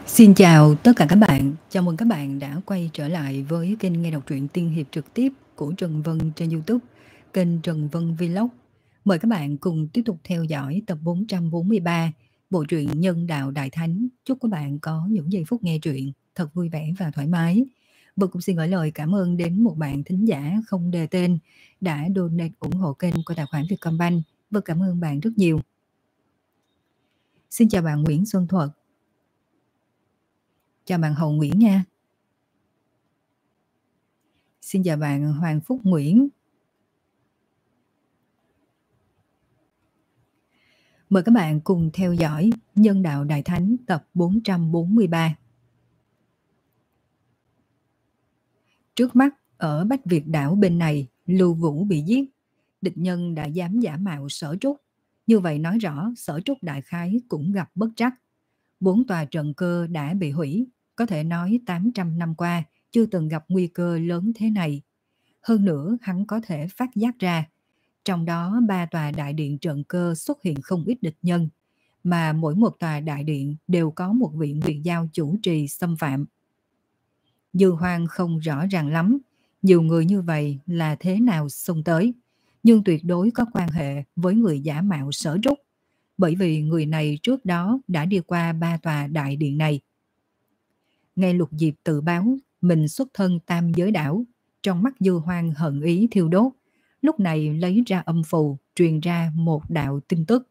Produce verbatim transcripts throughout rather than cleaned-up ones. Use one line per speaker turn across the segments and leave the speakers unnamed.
Xin chào tất cả các bạn, chào mừng các bạn đã quay trở lại với kênh nghe đọc truyện tiên hiệp trực tiếp của Trần Vân trên YouTube, kênh Trần Vân Vlog. Mời các bạn cùng tiếp tục theo dõi tập bốn trăm bốn mươi ba, bộ truyện Nhân Đạo Đại Thánh. Chúc các bạn có những giây phút nghe truyện thật vui vẻ và thoải mái. Và cũng xin gửi lời cảm ơn đến một bạn thính giả không đề tên đã donate ủng hộ kênh qua tài khoản Vietcombank. Và cảm ơn bạn rất nhiều. Xin chào bạn Nguyễn Xuân Thuật. Chào bạn Hồng Nguyễn nha. Xin chào bạn Hoàng Phúc Nguyễn. Mời các bạn cùng theo dõi Nhân Đạo Đại Thánh tập bốn trăm bốn mươi ba. Trước mắt, ở Bách Việt đảo bên này, Lưu Vũ bị giết. Địch nhân đã dám giả mạo Sở Trúc. Như vậy nói rõ Sở Trúc đại khái cũng gặp bất trắc. Bốn tòa trận cơ đã bị hủy. Có thể nói tám trăm năm qua chưa từng gặp nguy cơ lớn thế này. Hơn nữa hắn có thể phát giác ra. Trong đó ba tòa đại điện trận cơ xuất hiện không ít địch nhân, mà mỗi một tòa đại điện đều có một vị nguyệt giao chủ trì xâm phạm. Dư Hoang không rõ ràng lắm, nhiều người như vậy là thế nào xông tới, nhưng tuyệt đối có quan hệ với người giả mạo Sở Trúc, bởi vì người này trước đó đã đi qua ba tòa đại điện này. Nghe Lục Diệp tự báo mình xuất thân Tam Giới Đảo, trong mắt Dư Hoang hận ý thiêu đốt. Lúc này lấy ra âm phù, truyền ra một đạo tin tức.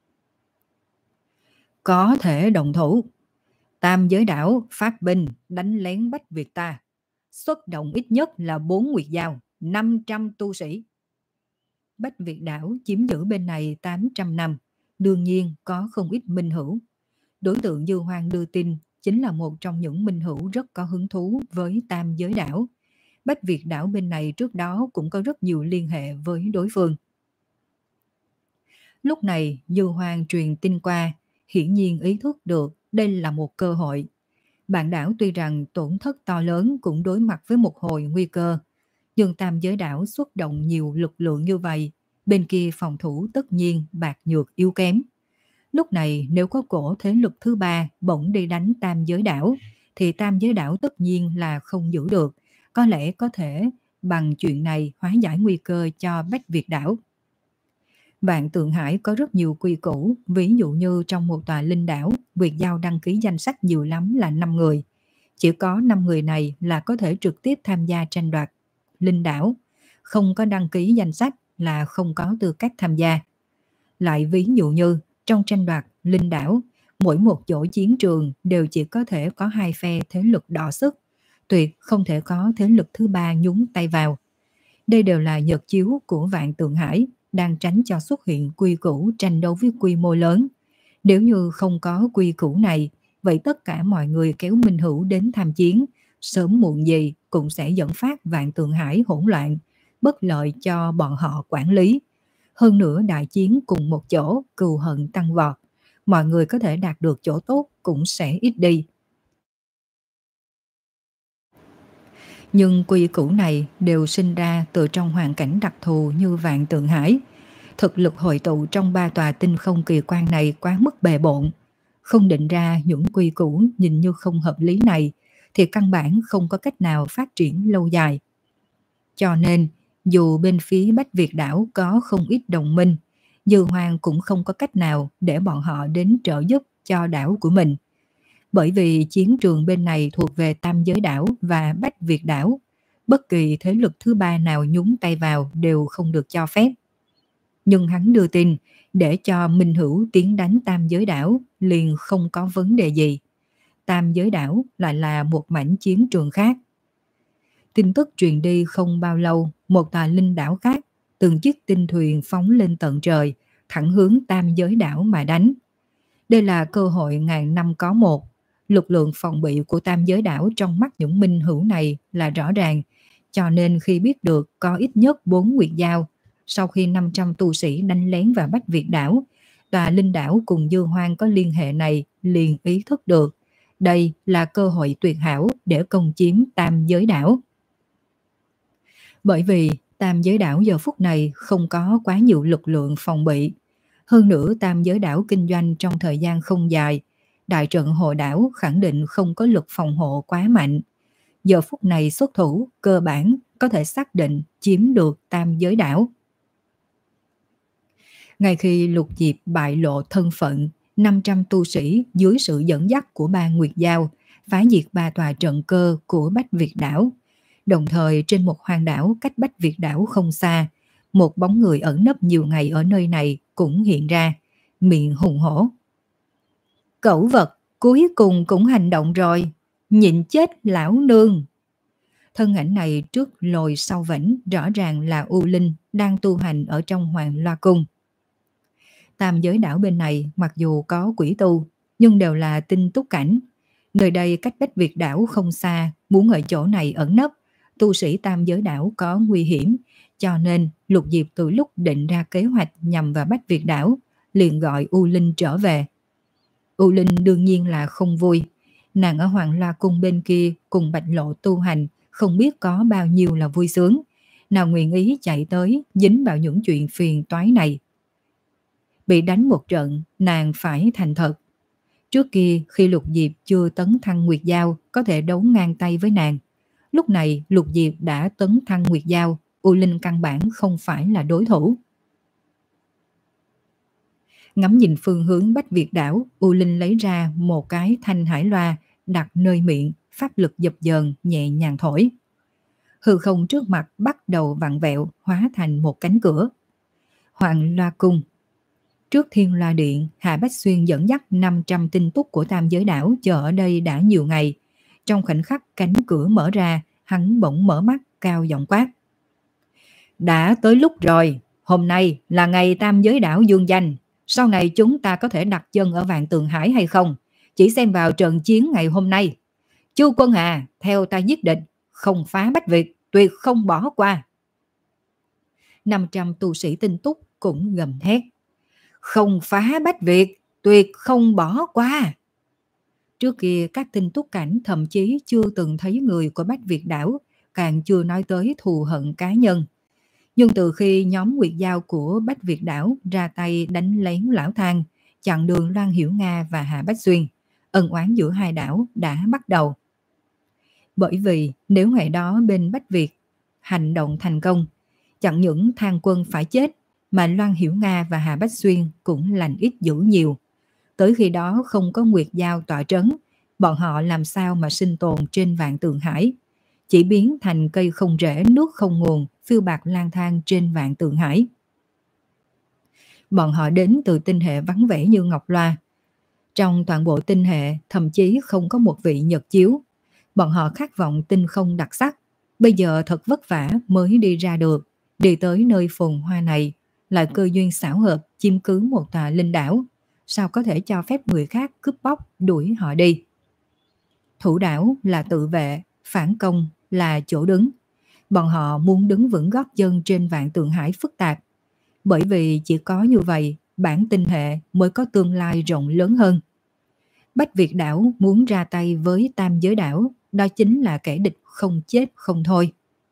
Có thể đồng thủ. Tam Giới Đảo phát binh đánh lén Bách Việt ta. Xuất động ít nhất là bốn nguyệt giao, năm trăm tu sĩ. Bách Việt đảo chiếm giữ bên này tám trăm năm. Đương nhiên có không ít minh hữu. Đối tượng Dư Hoang đưa tin chính là một trong những minh hữu rất có hứng thú với Tam Giới Đảo. Bách Việt đảo bên này trước đó cũng có rất nhiều liên hệ với đối phương. Lúc này Dư Hoang truyền tin qua, hiển nhiên ý thức được đây là một cơ hội. Bản đảo tuy rằng tổn thất to lớn cũng đối mặt với một hồi nguy cơ, nhưng Tam Giới đảo xuất động nhiều lực lượng như vậy, bên kia phòng thủ tất nhiên bạc nhược yếu kém. Lúc này nếu có cổ thế lực thứ ba bỗng đi đánh Tam Giới đảo, thì Tam Giới đảo tất nhiên là không giữ được, có lẽ có thể bằng chuyện này hóa giải nguy cơ cho Bách Việt đảo. Vạn Tượng Hải có rất nhiều quy củ, ví dụ như trong một tòa linh đảo, Nguyệt Giao đăng ký danh sách nhiều lắm là năm người. Chỉ có năm người này là có thể trực tiếp tham gia tranh đoạt linh đảo, không có đăng ký danh sách là không có tư cách tham gia. Lại ví dụ như trong tranh đoạt linh đảo, mỗi một chỗ chiến trường đều chỉ có thể có hai phe thế lực đọ sức, tuyệt không thể có thế lực thứ ba nhúng tay vào. Đây đều là nhật chiếu của Vạn Tượng Hải, đang tránh cho xuất hiện quy củ tranh đấu với quy mô lớn. Nếu như không có quy củ này, vậy tất cả mọi người kéo minh hữu đến tham chiến, sớm muộn gì cũng sẽ dẫn phát Vạn Tượng Hải hỗn loạn, bất lợi cho bọn họ quản lý. Hơn nữa đại chiến cùng một chỗ, cừu hận tăng vọt, mọi người có thể đạt được chỗ tốt cũng sẽ ít đi. Nhưng quy củ này đều sinh ra từ trong hoàn cảnh đặc thù như Vạn Tượng Hải. Thực lực hội tụ trong ba tòa tinh không kỳ quan này quá mức bề bộn. Không định ra những quy củ nhìn như không hợp lý này, thì căn bản không có cách nào phát triển lâu dài. Cho nên, dù bên phía Bách Việt đảo có không ít đồng minh, Dư Hoang cũng không có cách nào để bọn họ đến trợ giúp cho đảo của mình. Bởi vì chiến trường bên này thuộc về Tam Giới đảo và Bách Việt đảo, bất kỳ thế lực thứ ba nào nhúng tay vào đều không được cho phép. Nhưng hắn đưa tin để cho minh hữu tiến đánh Tam Giới đảo liền không có vấn đề gì. Tam Giới đảo lại là một mảnh chiến trường khác. Tin tức truyền đi không bao lâu, một tòa linh đảo khác, từng chiếc tinh thuyền phóng lên tận trời, thẳng hướng Tam Giới đảo mà đánh. Đây là cơ hội ngàn năm có một. Lực lượng phòng bị của Tam Giới đảo trong mắt những minh hữu này là rõ ràng, cho nên khi biết được có ít nhất bốn nguyệt giao, sau khi năm trăm tu sĩ đánh lén vào Bách Việt đảo, tòa linh đảo cùng Dư Hoang có liên hệ này liền ý thức được đây là cơ hội tuyệt hảo để công chiếm Tam Giới đảo. Bởi vì Tam Giới đảo giờ phút này không có quá nhiều lực lượng phòng bị. Hơn nữa Tam Giới đảo kinh doanh trong thời gian không dài, đại trận hộ đảo khẳng định không có lực phòng hộ quá mạnh. Giờ phút này xuất thủ cơ bản có thể xác định chiếm được tam giới đảo. Ngay khi Lục Diệp bại lộ thân phận, năm trăm tu sĩ dưới sự dẫn dắt của ba Nguyệt Giao phá diệt ba tòa trận cơ của Bách Việt đảo. Đồng thời trên một hoang đảo cách Bách Việt đảo không xa, một bóng người ẩn nấp nhiều ngày ở nơi này cũng hiện ra, miệng hùng hổ. Cẩu vật, cuối cùng cũng hành động rồi, nhịn chết lão nương. Thân ảnh này trước lồi sau vảnh rõ ràng là U Linh đang tu hành ở trong Hoàng Loa Cung. Tam giới đảo bên này mặc dù có quỷ tu, nhưng đều là tinh túc cảnh. Nơi đây cách Bách Việt đảo không xa, muốn ở chỗ này ẩn nấp, tu sĩ tam giới đảo có nguy hiểm, cho nên Lục Diệp từ lúc định ra kế hoạch nhằm vào Bách Việt đảo, liền gọi U Linh trở về. U Linh đương nhiên là không vui, nàng ở Hoàng Loa Cung bên kia cùng Bạch Lộ tu hành, không biết có bao nhiêu là vui sướng, nào nguyện ý chạy tới dính vào những chuyện phiền toái này. Bị đánh một trận, nàng phải thành thật. Trước kia khi Lục Diệp chưa tấn thăng Nguyệt Giao có thể đấu ngang tay với nàng. Lúc này Lục Diệp đã tấn thăng Nguyệt Giao, U Linh căn bản không phải là đối thủ. Ngắm nhìn phương hướng Bách Việt đảo, U Linh lấy ra một cái thanh hải loa đặt nơi miệng, pháp lực dập dờn nhẹ nhàng thổi. Hư không trước mặt bắt đầu vặn vẹo, hóa thành một cánh cửa. Hoàng Loa Cung. Trước Thiên Loa Điện, Hạ Bách Xuyên dẫn dắt năm trăm tinh túc của tam giới đảo chờ ở đây đã nhiều ngày. Trong khoảnh khắc cánh cửa mở ra, hắn bỗng mở mắt cao giọng quát. Đã tới lúc rồi, hôm nay là ngày tam giới đảo dương danh. Sau này chúng ta có thể đặt chân ở Vạn Tường Hải hay không? Chỉ xem vào trận chiến ngày hôm nay. Chu Quân Hà, theo ta giết địch, không phá Bách Việt, tuyệt không bỏ qua. năm trăm tu sĩ tinh túc cũng gầm thét. Không phá Bách Việt, tuyệt không bỏ qua. Trước kia các tinh túc cảnh thậm chí chưa từng thấy người của Bách Việt đảo, càng chưa nói tới thù hận cá nhân. Nhưng từ khi nhóm Nguyệt Giao của Bách Việt đảo ra tay đánh lén Lão Thang, chặn đường Loan Hiểu Nga và Hạ Bách Xuyên, ân oán giữa hai đảo đã bắt đầu. Bởi vì nếu ngày đó bên Bách Việt hành động thành công, chẳng những Thang quân phải chết, mà Loan Hiểu Nga và Hà Bách Xuyên cũng lành ít dữ nhiều. Tới khi đó không có Nguyệt Giao tọa trấn, bọn họ làm sao mà sinh tồn trên Vạn Tường Hải, chỉ biến thành cây không rễ nước không nguồn, phiêu bạt lang thang trên Vạn Tường Hải. Bọn họ đến từ tinh hệ vắng vẻ như Ngọc Loa. Trong toàn bộ tinh hệ thậm chí không có một vị nhật chiếu. Bọn họ khát vọng tinh không đặc sắc, bây giờ thật vất vả mới đi ra được, đi tới nơi phồn hoa này, lại cơ duyên xảo hợp chiếm cứ một tòa linh đảo, sao có thể cho phép người khác cướp bóc đuổi họ đi. Thủ đảo là tự vệ, phản công là chỗ đứng. Bọn họ muốn đứng vững gót chân trên Vạn Tường Hải phức tạp, bởi vì chỉ có như vậy bản tinh hệ mới có tương lai rộng lớn hơn. Bách Việt đảo muốn ra tay với tam giới đảo, đó chính là kẻ địch không chết không thôi.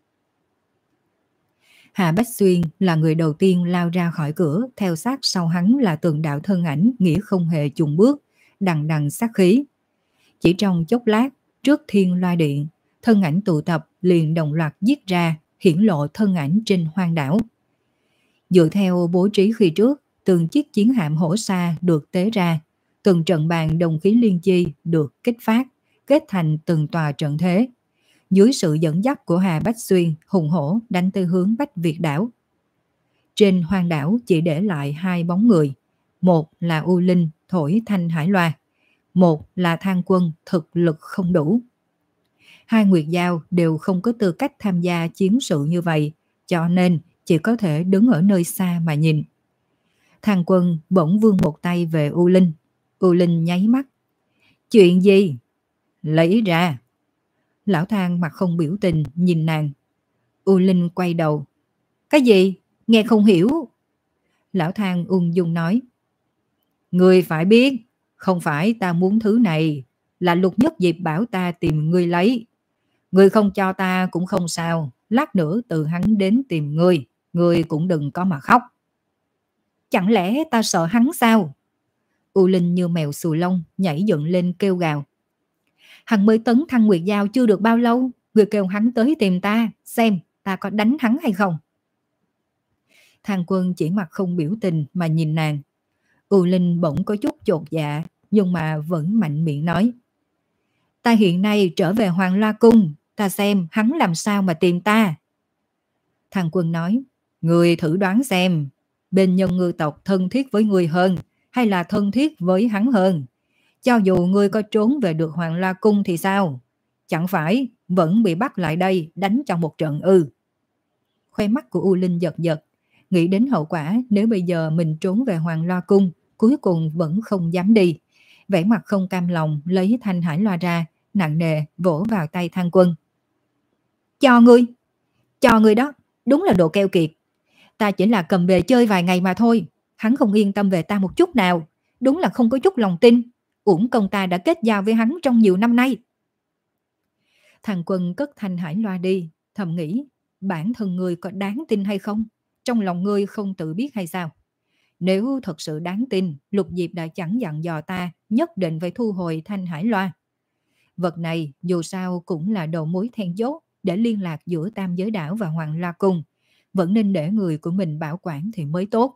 Hà Bách Xuyên là người đầu tiên lao ra khỏi cửa, theo sát sau hắn là từng đạo thân ảnh nghĩa không hề chùn bước, đằng đằng sát khí. Chỉ trong chốc lát, trước Thiên Loa Điện, thân ảnh tụ tập liền đồng loạt giết ra, hiển lộ thân ảnh trên hoang đảo. Dựa theo bố trí khi trước, từng chiếc chiến hạm hổ xa được tế ra, từng trận bàn đồng khí liên chi được kích phát, kết thành từng tòa trận thế. Dưới sự dẫn dắt của Hà Bách Xuyên, hùng hổ đánh tới hướng Bách Việt đảo. Trên hoang đảo chỉ để lại hai bóng người, một là U Linh thổi thanh hải loa, một là Thang Quân thực lực không đủ. Hai Nguyệt Giao đều không có tư cách tham gia chiến sự như vậy, cho nên chỉ có thể đứng ở nơi xa mà nhìn. Thang Quân bỗng vươn một tay về U Linh. U Linh nháy mắt. Chuyện gì? Lấy ra. Lão Thang mặt không biểu tình nhìn nàng. U Linh quay đầu. Cái gì? Nghe không hiểu. Lão Thang ung dung nói. Ngươi phải biết, không phải ta muốn thứ này, là Lục Nhất Diệp bảo ta tìm ngươi lấy. Ngươi không cho ta cũng không sao, lát nữa từ hắn đến tìm ngươi, ngươi cũng đừng có mà khóc. Chẳng lẽ ta sợ hắn sao? U Linh như mèo xù lông nhảy dựng lên kêu gào. Hắn mới tấn thăng Nguyệt Giao chưa được bao lâu, người kêu hắn tới tìm ta, xem ta có đánh hắn hay không. Thang Quân chỉ mặt không biểu tình mà nhìn nàng. U Linh bỗng có chút chột dạ, nhưng mà vẫn mạnh miệng nói. Ta hiện nay trở về Hoàng Loa Cung, ta xem hắn làm sao mà tìm ta. Thang Quân nói, người thử đoán xem, bên nhân ngư tộc thân thiết với người hơn, hay là thân thiết với hắn hơn? Cho dù ngươi có trốn về được Hoàng Loa Cung thì sao? Chẳng phải vẫn bị bắt lại đây đánh trong một trận ư? Khoe mắt của U Linh giật giật, nghĩ đến hậu quả nếu bây giờ mình trốn về Hoàng Loa Cung, cuối cùng vẫn không dám đi. Vẻ mặt không cam lòng lấy thanh hải loa ra, nặng nề vỗ vào tay Thang Quân. Cho ngươi, cho ngươi đó, đúng là đồ keo kiệt. Ta chỉ là cầm về chơi vài ngày mà thôi, hắn không yên tâm về ta một chút nào, đúng là không có chút lòng tin. Uổng công ta đã kết giao với hắn trong nhiều năm nay. Thằng Quân cất thanh hải loa đi, thầm nghĩ, bản thân ngươi có đáng tin hay không? Trong lòng ngươi không tự biết hay sao? Nếu thật sự đáng tin, Lục Diệp đã chẳng dặn dò ta nhất định phải thu hồi thanh hải loa. Vật này dù sao cũng là đầu mối then chốt để liên lạc giữa Tam Giới Đảo và Hoàng Loa Cung, vẫn nên để người của mình bảo quản thì mới tốt.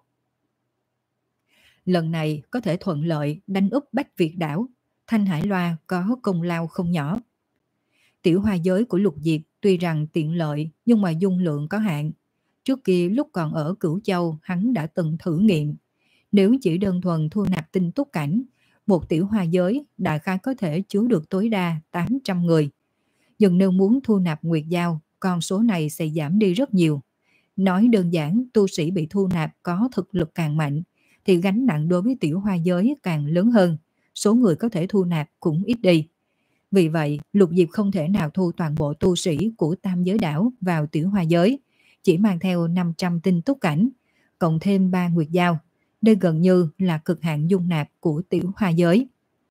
Lần này có thể thuận lợi đánh úp Bách Việt Đảo, thanh hải loa có công lao không nhỏ. Tiểu hoa giới của Lục Diệp tuy rằng tiện lợi nhưng mà dung lượng có hạn. Trước kia lúc còn ở Cửu Châu hắn đã từng thử nghiệm. Nếu chỉ đơn thuần thu nạp tinh túc cảnh, một tiểu hoa giới đại khái có thể chứa được tối đa tám trăm người. Nhưng nếu muốn thu nạp Nguyệt Giao, con số này sẽ giảm đi rất nhiều. Nói đơn giản, tu sĩ bị thu nạp có thực lực càng mạnh, thì gánh nặng đối với tiểu hoa giới càng lớn hơn, số người có thể thu nạp cũng ít đi. Vì vậy, Lục Diệp không thể nào thu toàn bộ tu sĩ của Tam Giới Đảo vào tiểu hoa giới, chỉ mang theo năm trăm tinh túc cảnh, cộng thêm ba Nguyệt Giao. Đây gần như là cực hạn dung nạp của tiểu hoa giới.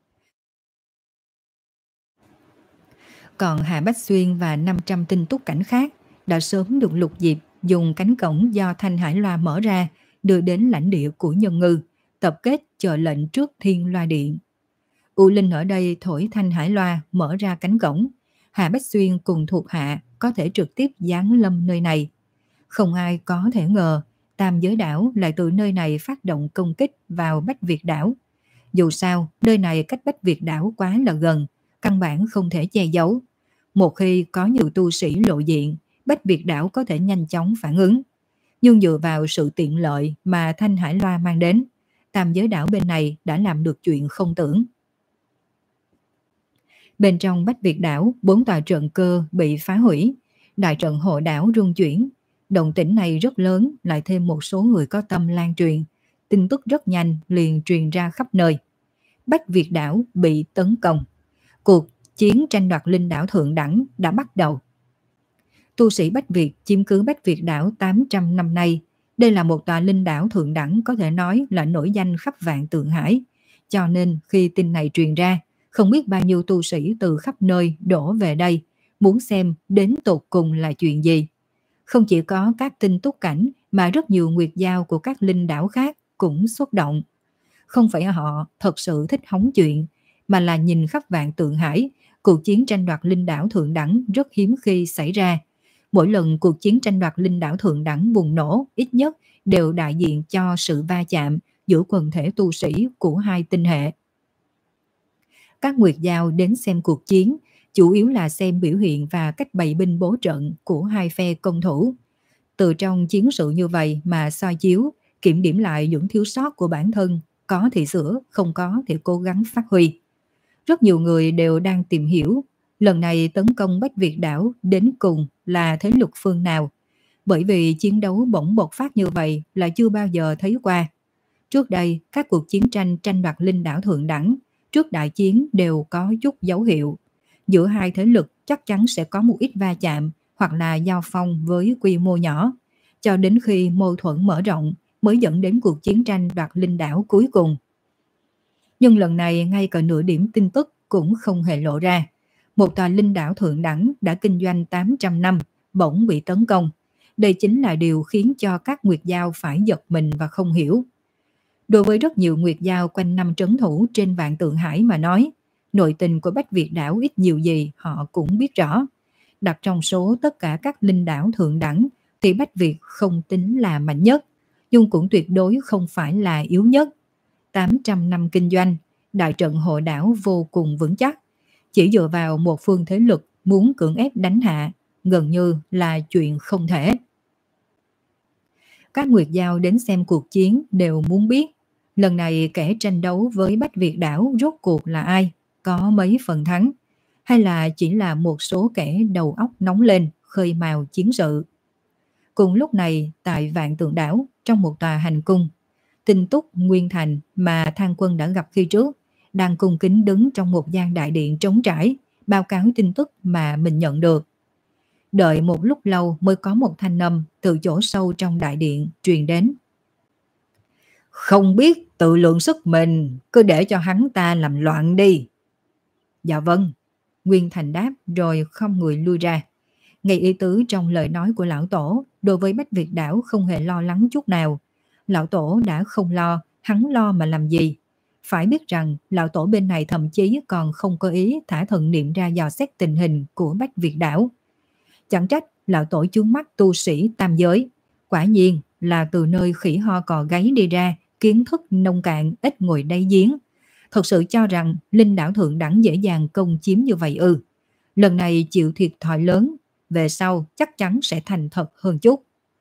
Còn Hạ Bách Xuyên và năm trăm tinh túc cảnh khác đã sớm được Lục Diệp dùng cánh cổng do thanh hải loa mở ra đưa đến lãnh địa của nhân ngư, tập kết chờ lệnh trước Thiên Loa Điện. U Linh ở đây thổi thanh hải loa mở ra cánh cổng, Hạ Bách Xuyên cùng thuộc hạ có thể trực tiếp giáng lâm nơi này. Không ai có thể ngờ Tam Giới Đảo lại từ nơi này phát động công kích vào Bách Việt Đảo. Dù sao, nơi này cách Bách Việt Đảo quá là gần, căn bản không thể che giấu. Một khi có nhiều tu sĩ lộ diện, Bách Việt Đảo có thể nhanh chóng phản ứng. Nhưng dựa vào sự tiện lợi mà thanh hải loa mang đến, Tam Giới Đảo bên này đã làm được chuyện không tưởng. Bên trong Bách Việt Đảo, bốn tòa trận cơ bị phá hủy, đại trận hộ đảo rung chuyển. Động tĩnh này rất lớn, lại thêm một số người có tâm lan truyền, tin tức rất nhanh liền truyền ra khắp nơi. Bách Việt Đảo bị tấn công. Cuộc chiến tranh đoạt linh đảo thượng đẳng đã bắt đầu. Tu sĩ Bách Việt chiếm cứ Bách Việt Đảo tám trăm năm nay. Đây là một tòa linh đảo thượng đẳng có thể nói là nổi danh khắp vạn Tượng Hải. Cho nên khi tin này truyền ra, không biết bao nhiêu tu sĩ từ khắp nơi đổ về đây, muốn xem đến tột cùng là chuyện gì. Không chỉ có các tinh túc cảnh mà rất nhiều nguyệt giao của các linh đảo khác cũng xuất động. Không phải họ thật sự thích hóng chuyện, mà là nhìn khắp vạn Tượng Hải, cuộc chiến tranh đoạt linh đảo thượng đẳng rất hiếm khi xảy ra. Mỗi lần cuộc chiến tranh đoạt linh đảo thượng đẳng bùng nổ, ít nhất đều đại diện cho sự va chạm giữa quần thể tu sĩ của hai tinh hệ. Các nguyệt giao đến xem cuộc chiến, chủ yếu là xem biểu hiện và cách bày binh bố trận của hai phe công thủ. Từ trong chiến sự như vậy mà soi chiếu, kiểm điểm lại những thiếu sót của bản thân, có thì sửa, không có thì cố gắng phát huy. Rất nhiều người đều đang tìm hiểu, lần này tấn công Bách Việt Đảo đến cùng là thế lực phương nào, bởi vì chiến đấu bỗng bộc phát như vậy là chưa bao giờ thấy qua. Trước đây, các cuộc chiến tranh tranh đoạt linh đảo thượng đẳng, trước đại chiến đều có chút dấu hiệu. Giữa hai thế lực chắc chắn sẽ có một ít va chạm hoặc là giao phong với quy mô nhỏ, cho đến khi mâu thuẫn mở rộng mới dẫn đến cuộc chiến tranh đoạt linh đảo cuối cùng. Nhưng lần này ngay cả nửa điểm tin tức cũng không hề lộ ra. Một tòa linh đảo thượng đẳng đã kinh doanh tám trăm năm, bỗng bị tấn công. Đây chính là điều khiến cho các nguyệt giao phải giật mình và không hiểu. Đối với rất nhiều nguyệt giao quanh năm trấn thủ trên Vạn Tượng Hải mà nói, nội tình của Bách Việt đảo ít nhiều gì họ cũng biết rõ. Đặt trong số tất cả các linh đảo thượng đẳng thì Bách Việt không tính là mạnh nhất, nhưng cũng tuyệt đối không phải là yếu nhất. tám trăm năm kinh doanh, đại trận hộ đảo vô cùng vững chắc. Chỉ dựa vào một phương thế lực muốn cưỡng ép đánh hạ, gần như là chuyện không thể. Các nguyệt giao đến xem cuộc chiến đều muốn biết, lần này kẻ tranh đấu với Bách Việt đảo rốt cuộc là ai, có mấy phần thắng, hay là chỉ là một số kẻ đầu óc nóng lên, khơi mào chiến sự. Cùng lúc này, tại Vạn Tượng đảo, trong một tòa hành cung, Tinh Túc Nguyên Thành mà Thang Quân đã gặp khi trước, đang cung kính đứng trong một gian đại điện trống trải, báo cáo tin tức mà mình nhận được. Đợi một lúc lâu mới có một thanh âm từ chỗ sâu trong đại điện truyền đến. Không biết tự lượng sức mình, cứ để cho hắn ta làm loạn đi. Dạ vâng, Nguyên Thành đáp rồi không người lui ra. Ngay ý tứ trong lời nói của lão tổ đối với Bách Việt đảo không hề lo lắng chút nào. Lão tổ đã không lo, hắn lo mà làm gì? Phải biết rằng lão tổ bên này thậm chí còn không có ý thả thần niệm ra dò xét tình hình của Bách Việt đảo. Chẳng trách lão tổ chướng mắt tu sĩ tam giới. Quả nhiên là từ nơi khỉ ho cò gáy đi ra, kiến thức nông cạn, ít ngồi đáy giếng. Thật sự cho rằng linh đảo thượng đẳng dễ dàng công chiếm như vậy ư? Lần này chịu thiệt thòi lớn, về sau chắc chắn sẽ thành thật hơn chút.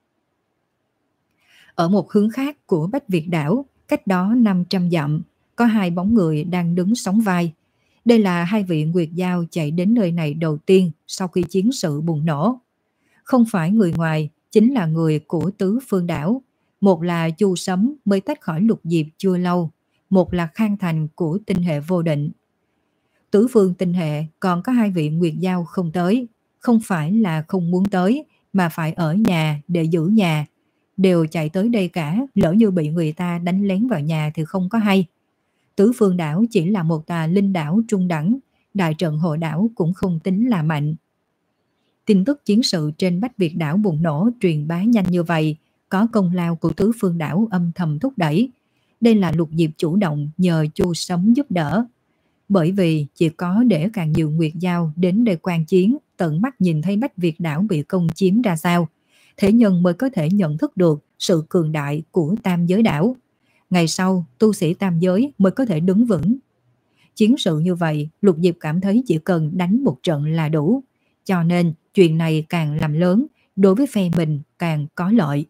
Ở một hướng khác của Bách Việt đảo, cách đó năm trăm dặm, có hai bóng người đang đứng sóng vai. Đây là hai vị nguyệt giao chạy đến nơi này đầu tiên sau khi chiến sự bùng nổ. Không phải người ngoài, chính là người của tứ phương đảo. Một là Chu Sấm mới tách khỏi Lục Diệp chưa lâu, một là Khang Thành của tinh hệ vô định. Tứ phương tinh hệ còn có hai vị nguyệt giao không tới, không phải là không muốn tới, mà phải ở nhà để giữ nhà. Đều chạy tới đây cả, lỡ như bị người ta đánh lén vào nhà thì không có hay. Tứ phương đảo chỉ là một tà linh đảo trung đẳng, đại trận hộ đảo cũng không tính là mạnh. Tin tức chiến sự trên Bách Việt đảo bùng nổ truyền bá nhanh như vậy, có công lao của tứ phương đảo âm thầm thúc đẩy. Đây là Lục Diệp chủ động nhờ Chu Sấm giúp đỡ. Bởi vì chỉ có để càng nhiều nguyệt giao đến đây quan chiến, tận mắt nhìn thấy Bách Việt đảo bị công chiếm ra sao, thế nhân mới có thể nhận thức được sự cường đại của tam giới đảo. Ngày sau, tu sĩ tam giới mới có thể đứng vững. Chiến sự như vậy, Lục Diệp cảm thấy chỉ cần đánh một trận là đủ. Cho nên, chuyện này càng làm lớn, đối với phe mình càng có lợi.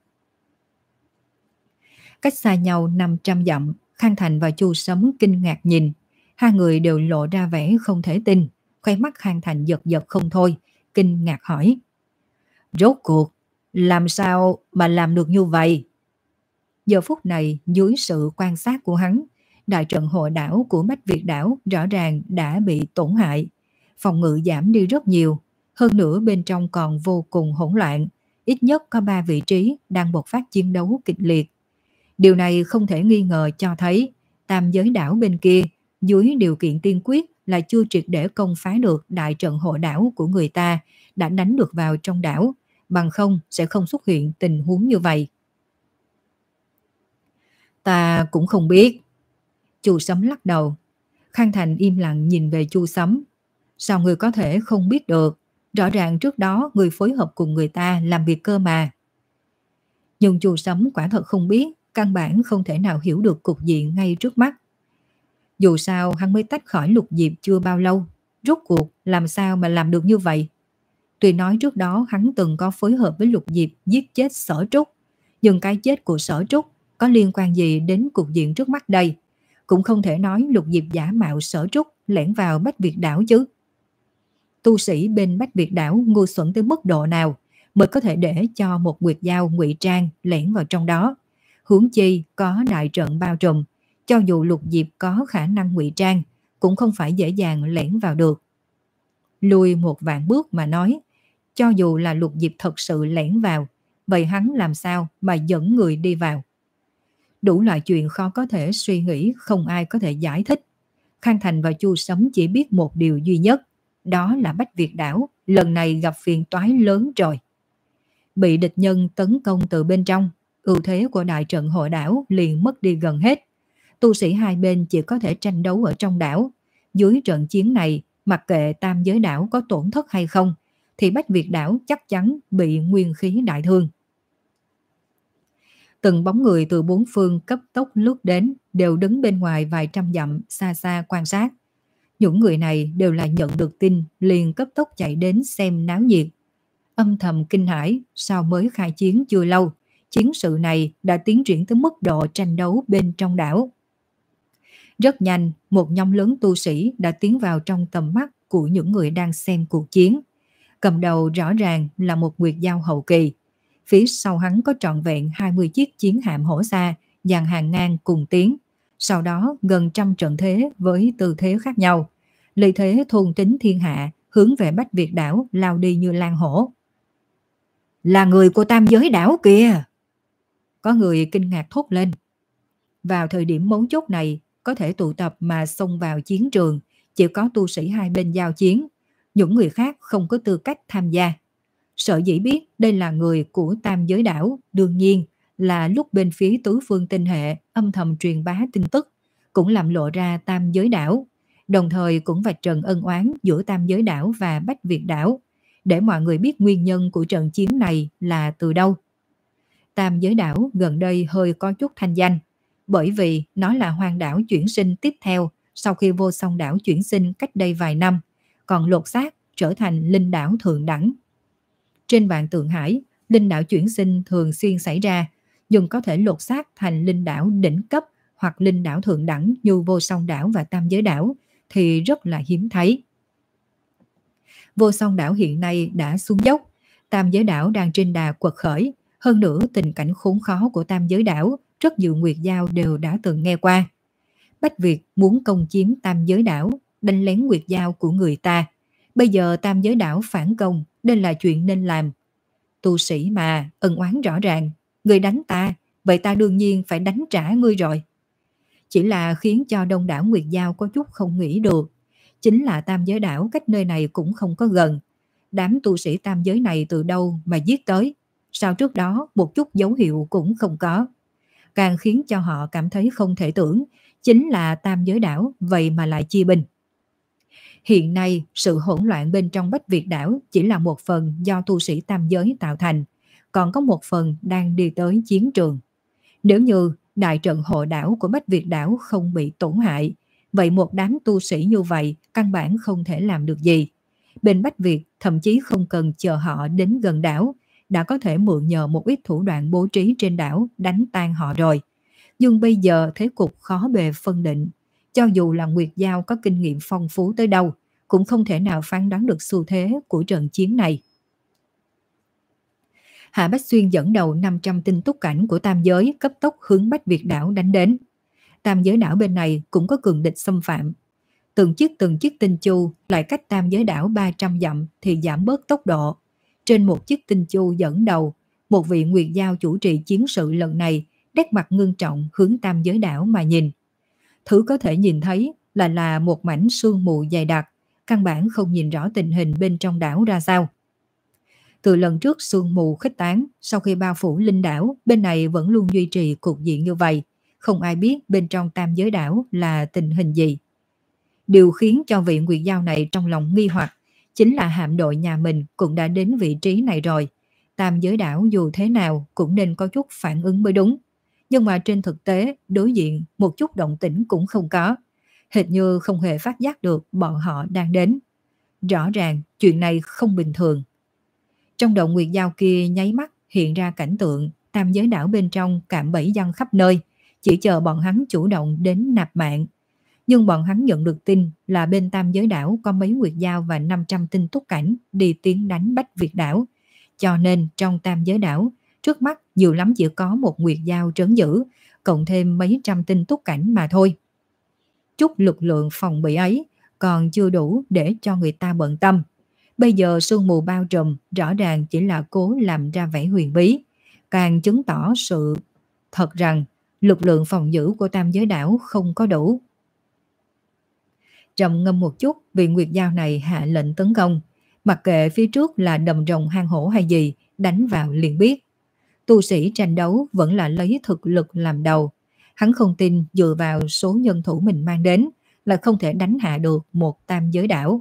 Cách xa nhau năm trăm dặm, Khang Thành và Chu Sấm kinh ngạc nhìn. Hai người đều lộ ra vẻ không thể tin. Khóe mắt Khang Thành giật giật không thôi, kinh ngạc hỏi. Rốt cuộc, làm sao mà làm được như vậy? Giờ phút này, dưới sự quan sát của hắn, đại trận hộ đảo của Bách Việt đảo rõ ràng đã bị tổn hại. Phòng ngự giảm đi rất nhiều, hơn nữa bên trong còn vô cùng hỗn loạn. Ít nhất có ba vị trí đang bộc phát chiến đấu kịch liệt. Điều này không thể nghi ngờ cho thấy tam giới đảo bên kia, dưới điều kiện tiên quyết là chưa triệt để công phá được đại trận hộ đảo của người ta, đã đánh được vào trong đảo, bằng không sẽ không xuất hiện tình huống như vậy. Ta cũng không biết. Chu Sấm lắc đầu. Khang Thành im lặng nhìn về Chu Sấm. Sao người có thể không biết được? Rõ ràng trước đó người phối hợp cùng người ta làm việc cơ mà. Nhưng Chu Sấm quả thật không biết, căn bản không thể nào hiểu được cục diện ngay trước mắt. Dù sao hắn mới tách khỏi Lục Diệp chưa bao lâu, rốt cuộc làm sao mà làm được như vậy? Tuy nói trước đó hắn từng có phối hợp với Lục Diệp giết chết Sở Trúc, nhưng cái chết của Sở Trúc có liên quan gì đến cục diện trước mắt đây? Cũng không thể nói Lục Diệp giả mạo Sở Trúc lẻn vào Bách Việt đảo chứ. Tu sĩ bên Bách Việt đảo ngu xuẩn tới mức độ nào mới có thể để cho một nguyệt giao ngụy trang lẻn vào trong đó? Huống chi có đại trận bao trùm, cho dù Lục Diệp có khả năng ngụy trang cũng không phải dễ dàng lẻn vào được. Lùi một vạn bước mà nói, cho dù là Lục Diệp thật sự lẻn vào, vậy hắn làm sao mà dẫn người đi vào? Đủ loại chuyện khó có thể suy nghĩ, không ai có thể giải thích. Khang Thành và Chu Sấm chỉ biết một điều duy nhất, đó là Bách Việt đảo lần này gặp phiền toái lớn rồi. Bị địch nhân tấn công từ bên trong, ưu thế của đại trận hộ đảo liền mất đi gần hết. Tu sĩ hai bên chỉ có thể tranh đấu ở trong đảo. Dưới trận chiến này, mặc kệ tam giới đảo có tổn thất hay không, thì Bách Việt đảo chắc chắn bị nguyên khí đại thương. Từng bóng người từ bốn phương cấp tốc lướt đến, đều đứng bên ngoài vài trăm dặm xa xa quan sát. Những người này đều là nhận được tin, liền cấp tốc chạy đến xem náo nhiệt. Âm thầm kinh hãi, sao mới khai chiến chưa lâu, chiến sự này đã tiến triển tới mức độ tranh đấu bên trong đảo. Rất nhanh, một nhóm lớn tu sĩ đã tiến vào trong tầm mắt của những người đang xem cuộc chiến. Cầm đầu rõ ràng là một nguyệt giao hậu kỳ. Phía sau hắn có trọn vẹn hai mươi chiếc chiến hạm hổ xa, dàn hàng ngang cùng tiến. Sau đó gần trăm trận thế với tư thế khác nhau. Lợi thế thôn tính thiên hạ, hướng về Bách Việt đảo lao đi như lan hổ. Là người của tam giới đảo kìa! Có người kinh ngạc thốt lên. Vào thời điểm mấu chốt này, có thể tụ tập mà xông vào chiến trường, chỉ có tu sĩ hai bên giao chiến. Những người khác không có tư cách tham gia. Sở dĩ biết đây là người của tam giới đảo, đương nhiên là lúc bên phía tứ phương tinh hệ âm thầm truyền bá tin tức, cũng làm lộ ra tam giới đảo, đồng thời cũng vạch trần ân oán giữa tam giới đảo và Bách Việt đảo, để mọi người biết nguyên nhân của trận chiến này là từ đâu. Tam giới đảo gần đây hơi có chút thanh danh, bởi vì nó là hoang đảo chuyển sinh tiếp theo sau khi Vô Song đảo chuyển sinh cách đây vài năm, còn lột xác trở thành linh đảo thượng đẳng. Trên vạn tượng hải, linh đảo chuyển sinh thường xuyên xảy ra, nhưng có thể lột xác thành linh đảo đỉnh cấp hoặc linh đảo thượng đẳng như Vô Song đảo và Tam giới đảo thì rất là hiếm thấy. Vô Song đảo hiện nay đã xuống dốc, Tam giới đảo đang trên đà quật khởi. Hơn nữa tình cảnh khốn khó của Tam giới đảo, rất nhiều nguyệt giao đều đã từng nghe qua. Bách Việt muốn công chiếm Tam giới đảo, đánh lén nguyệt giao của người ta. Bây giờ Tam giới đảo phản công, đây là chuyện nên làm. Tu sĩ mà, ân oán rõ ràng. Người đánh ta, vậy ta đương nhiên phải đánh trả ngươi rồi. Chỉ là khiến cho đông đảo nguyệt giao có chút không nghĩ được. Chính là Tam giới đảo cách nơi này cũng không có gần. Đám tu sĩ tam giới này từ đâu mà giết tới? Sao trước đó một chút dấu hiệu cũng không có? Càng khiến cho họ cảm thấy không thể tưởng, chính là tam giới đảo vậy mà lại chia binh. Hiện nay, sự hỗn loạn bên trong Bách Việt đảo chỉ là một phần do tu sĩ tam giới tạo thành, còn có một phần đang đi tới chiến trường. Nếu như đại trận hộ đảo của Bách Việt đảo không bị tổn hại, vậy một đám tu sĩ như vậy căn bản không thể làm được gì. Bên Bách Việt thậm chí không cần chờ họ đến gần đảo, đã có thể mượn nhờ một ít thủ đoạn bố trí trên đảo đánh tan họ rồi. Nhưng bây giờ thế cục khó bề phân định, cho dù là Nguyệt Giao có kinh nghiệm phong phú tới đâu, cũng không thể nào phán đoán được xu thế của trận chiến này. Hạ Bách Xuyên dẫn đầu năm trăm tinh túc cảnh của tam giới cấp tốc hướng Bách Việt đảo đánh đến. Tam giới đảo bên này cũng có cường địch xâm phạm. Từng chiếc từng chiếc tinh chu lại cách tam giới đảo ba trăm dặm thì giảm bớt tốc độ. Trên một chiếc tinh chu dẫn đầu, một vị Nguyệt Giao chủ trì chiến sự lần này nét mặt ngưng trọng hướng tam giới đảo mà nhìn. Thứ có thể nhìn thấy là là một mảnh sương mù dày đặc, căn bản không nhìn rõ tình hình bên trong đảo ra sao. Từ lần trước sương mù khuếch tán, sau khi bao phủ linh đảo, bên này vẫn luôn duy trì cục diện như vậy, không ai biết bên trong tam giới đảo là tình hình gì. Điều khiến cho vị Nguyệt Giao này trong lòng nghi hoặc chính là hạm đội nhà mình cũng đã đến vị trí này rồi. Tam giới đảo dù thế nào cũng nên có chút phản ứng mới đúng. Nhưng mà trên thực tế, đối diện một chút động tĩnh cũng không có. Hệt như không hề phát giác được bọn họ đang đến. Rõ ràng chuyện này không bình thường. Trong đầu Nguyệt Giao kia nháy mắt hiện ra cảnh tượng tam giới đảo bên trong cạm bẫy giăng khắp nơi, chỉ chờ bọn hắn chủ động đến nạp mạng. Nhưng bọn hắn nhận được tin là bên tam giới đảo có mấy Nguyệt Giao và năm trăm tinh túc cảnh đi tiến đánh Bách Việt đảo. Cho nên trong tam giới đảo, trước mắt nhiều lắm chỉ có một Nguyệt Giao trấn giữ, cộng thêm mấy trăm tinh túc cảnh mà thôi. Chút lực lượng phòng bị ấy còn chưa đủ để cho người ta bận tâm. Bây giờ sương mù bao trùm rõ ràng chỉ là cố làm ra vẻ huyền bí, càng chứng tỏ sự thật rằng lực lượng phòng giữ của tam giới đảo không có đủ. Trầm ngâm một chút, vị Nguyệt Giao này hạ lệnh tấn công, mặc kệ phía trước là đầm rồng hang hổ hay gì, đánh vào liền biết. Tu sĩ tranh đấu vẫn là lấy thực lực làm đầu. Hắn không tin dựa vào số nhân thủ mình mang đến là không thể đánh hạ được một tam giới đảo.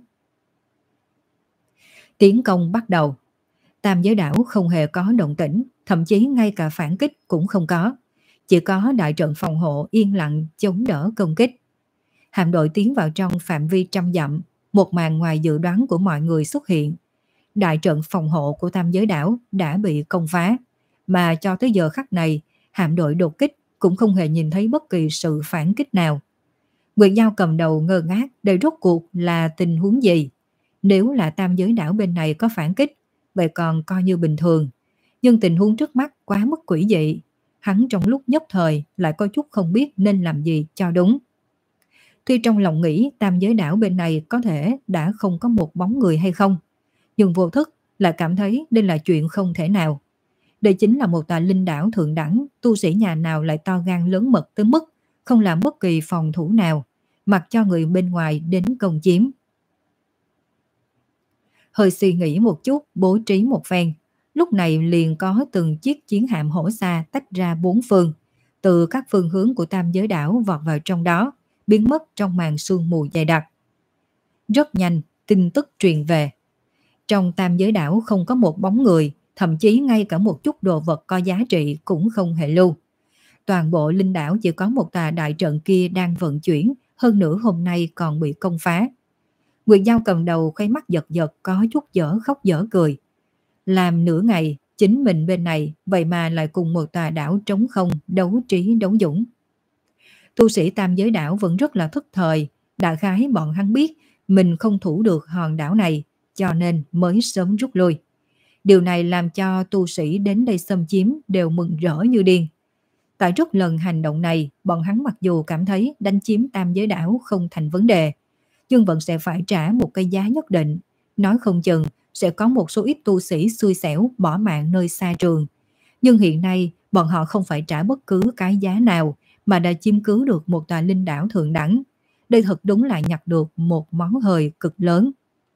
Tiến công bắt đầu. Tam giới đảo không hề có động tĩnh, thậm chí ngay cả phản kích cũng không có. Chỉ có đại trận phòng hộ yên lặng chống đỡ công kích. Hạm đội tiến vào trong phạm vi trăm dặm, một màn ngoài dự đoán của mọi người xuất hiện. Đại trận phòng hộ của tam giới đảo đã bị công phá, mà cho tới giờ khắc này, hạm đội đột kích cũng không hề nhìn thấy bất kỳ sự phản kích nào. Nguyệt Giao cầm đầu ngơ ngác, đây rốt cuộc là tình huống gì? Nếu là tam giới đảo bên này có phản kích, vậy còn coi như bình thường. Nhưng tình huống trước mắt quá mức quỷ dị. Hắn trong lúc nhất thời lại có chút không biết nên làm gì cho đúng. Tuy trong lòng nghĩ tam giới đảo bên này có thể đã không có một bóng người hay không, nhưng vô thức lại cảm thấy đây là chuyện không thể nào. Đây chính là một tòa linh đảo thượng đẳng, tu sĩ nhà nào lại to gan lớn mật tới mức không làm bất kỳ phòng thủ nào, mặc cho người bên ngoài đến công chiếm. Hơi suy nghĩ một chút, bố trí một phen, lúc này liền có từng chiếc chiến hạm hổ xa tách ra bốn phương, từ các phương hướng của tam giới đảo vọt vào trong đó, biến mất trong màn sương mù dày đặc. Rất nhanh, tin tức truyền về. Trong tam giới đảo không có một bóng người, thậm chí ngay cả một chút đồ vật có giá trị cũng không hề lưu. Toàn bộ linh đảo chỉ có một tòa đại trận kia đang vận chuyển, hơn nữa hôm nay còn bị công phá. Nguyệt Giao cầm đầu khóe mắt giật giật, có chút dở khóc dở cười. Làm nửa ngày, chính mình bên này vậy mà lại cùng một tòa đảo trống không đấu trí đấu dũng. Tu sĩ tam giới đảo vẫn rất là thức thời, đại khái bọn hắn biết mình không thủ được hòn đảo này, cho nên mới sớm rút lui. Điều này làm cho tu sĩ đến đây xâm chiếm đều mừng rỡ như điên. Tại rất lần hành động này, bọn hắn mặc dù cảm thấy đánh chiếm tam giới đảo không thành vấn đề, nhưng vẫn sẽ phải trả một cái giá nhất định. Nói không chừng sẽ có một số ít tu sĩ xui xẻo bỏ mạng nơi xa trường. Nhưng hiện nay bọn họ không phải trả bất cứ cái giá nào mà đã chiếm cứ được một tòa linh đảo thượng đẳng. Đây thật đúng là nhặt được một món hời cực lớn.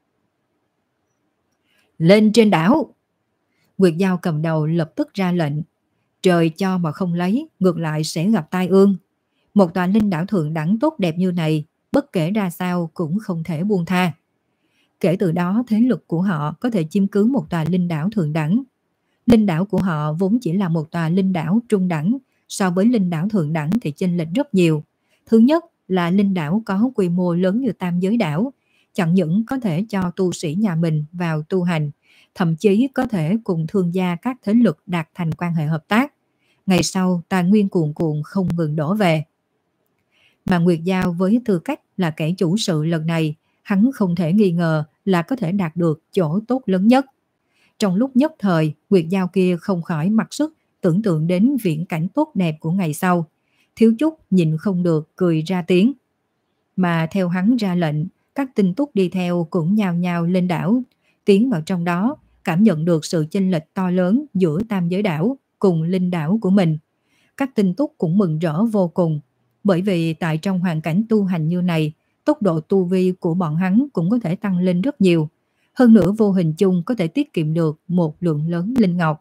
Lên trên đảo! Nguyệt Giao cầm đầu lập tức ra lệnh. Trời cho mà không lấy, ngược lại sẽ gặp tai ương. Một tòa linh đảo thượng đẳng tốt đẹp như này, bất kể ra sao cũng không thể buông tha. Kể từ đó thế lực của họ có thể chiếm cứ một tòa linh đảo thượng đẳng. Linh đảo của họ vốn chỉ là một tòa linh đảo trung đẳng, so với linh đảo thượng đẳng thì chênh lệch rất nhiều. Thứ nhất là linh đảo có quy mô lớn như tam giới đảo, chẳng những có thể cho tu sĩ nhà mình vào tu hành, thậm chí có thể cùng thương gia các thế lực đạt thành quan hệ hợp tác. Ngày sau tài nguyên cuồn cuộn không ngừng đổ về. Mà Nguyệt Giao với tư cách là kẻ chủ sự lần này, hắn không thể nghi ngờ là có thể đạt được chỗ tốt lớn nhất. Trong lúc nhất thời, Nguyệt Giao kia không khỏi mặc sức tưởng tượng đến viễn cảnh tốt đẹp của ngày sau. Thiếu chút nhịn không được cười ra tiếng. Mà theo hắn ra lệnh, các tinh túc đi theo cũng nhào nhào lên đảo, tiến vào trong đó, cảm nhận được sự chênh lệch to lớn giữa tam giới đảo cùng linh đảo của mình. Các tinh túc cũng mừng rỡ vô cùng, bởi vì tại trong hoàn cảnh tu hành như này, tốc độ tu vi của bọn hắn cũng có thể tăng lên rất nhiều. Hơn nữa vô hình chung có thể tiết kiệm được một lượng lớn linh ngọc.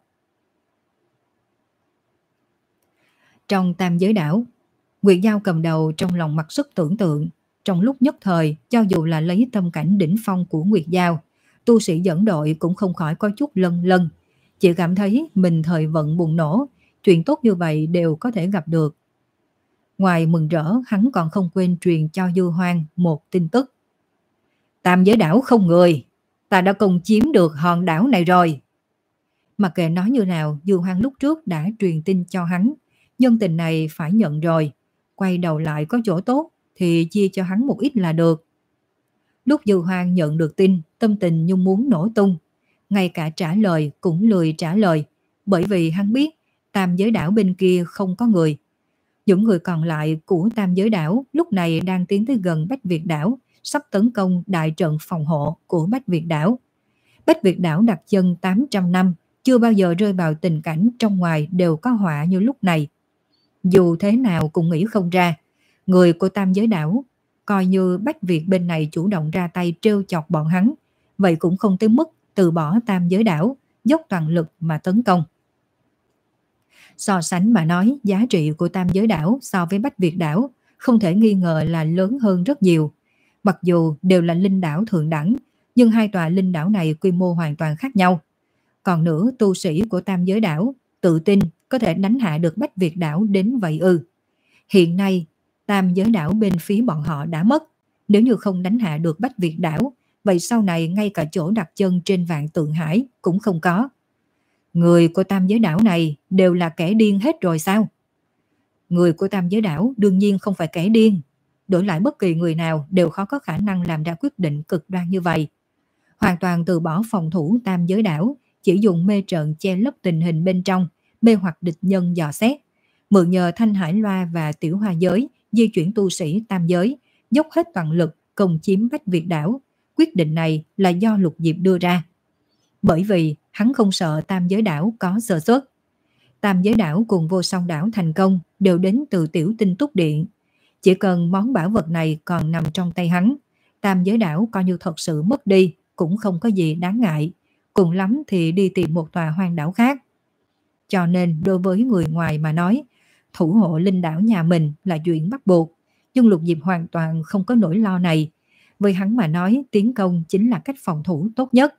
Trong tam giới đảo, Nguyệt Giao cầm đầu trong lòng mặc sức tưởng tượng. Trong lúc nhất thời, cho dù là lấy tâm cảnh đỉnh phong của Nguyệt Giao, tu sĩ dẫn đội cũng không khỏi có chút lân lân. Chỉ cảm thấy mình thời vận bùng nổ, chuyện tốt như vậy đều có thể gặp được. Ngoài mừng rỡ, hắn còn không quên truyền cho Dư Hoang một tin tức. Tam giới đảo không người, ta đã công chiếm được hòn đảo này rồi. Mặc kệ nói như nào, Dư Hoang lúc trước đã truyền tin cho hắn. Nhân tình này phải nhận rồi. Quay đầu lại có chỗ tốt thì chia cho hắn một ít là được. Lúc Dư Hoang nhận được tin, tâm tình như muốn nổ tung. Ngay cả trả lời cũng lười trả lời. Bởi vì hắn biết tam giới đảo bên kia không có người. Những người còn lại của tam giới đảo lúc này đang tiến tới gần Bách Việt đảo, sắp tấn công đại trận phòng hộ của Bách Việt đảo. Bách Việt đảo đặt chân tám trăm năm, chưa bao giờ rơi vào tình cảnh trong ngoài đều có họa như lúc này. Dù thế nào cũng nghĩ không ra, người của tam giới đảo, coi như Bách Việt bên này chủ động ra tay trêu chọc bọn hắn, vậy cũng không tới mức từ bỏ tam giới đảo, dốc toàn lực mà tấn công. So sánh mà nói, giá trị của Tam Giới Đảo so với Bách Việt Đảo không thể nghi ngờ là lớn hơn rất nhiều. Mặc dù đều là linh đảo thượng đẳng, nhưng hai tòa linh đảo này quy mô hoàn toàn khác nhau. Còn nữa, tu sĩ của Tam Giới Đảo tự tin có thể đánh hạ được Bách Việt Đảo đến vậy ư? Hiện nay, Tam Giới Đảo bên phía bọn họ đã mất. Nếu như không đánh hạ được Bách Việt Đảo, vậy sau này ngay cả chỗ đặt chân trên Vạn Tượng Hải cũng không có. Người của Tam Giới Đảo này đều là kẻ điên hết rồi sao? Người của Tam Giới Đảo đương nhiên không phải kẻ điên. Đổi lại bất kỳ người nào đều khó có khả năng làm ra quyết định cực đoan như vậy. Hoàn toàn từ bỏ phòng thủ Tam Giới Đảo, chỉ dùng mê trận che lấp tình hình bên trong, mê hoặc địch nhân dò xét. Mượn nhờ Thanh Hải Loa và Tiểu Hoa Giới di chuyển tu sĩ Tam Giới, dốc hết toàn lực công chiếm Bách Việt Đảo. Quyết định này là do Lục Diệp đưa ra. Bởi vì hắn không sợ Tam Giới Đảo có sơ suất. Tam Giới Đảo cùng Vô Song Đảo thành công đều đến từ Tiểu Tinh Túc Điện. Chỉ cần món bảo vật này còn nằm trong tay hắn, Tam Giới Đảo coi như thật sự mất đi cũng không có gì đáng ngại, cùng lắm thì đi tìm một tòa hoang đảo khác. Cho nên đối với người ngoài mà nói, thủ hộ linh đảo nhà mình là chuyện bắt buộc, nhưng Lục Diệp hoàn toàn không có nỗi lo này. Với hắn mà nói, tiến công chính là cách phòng thủ tốt nhất.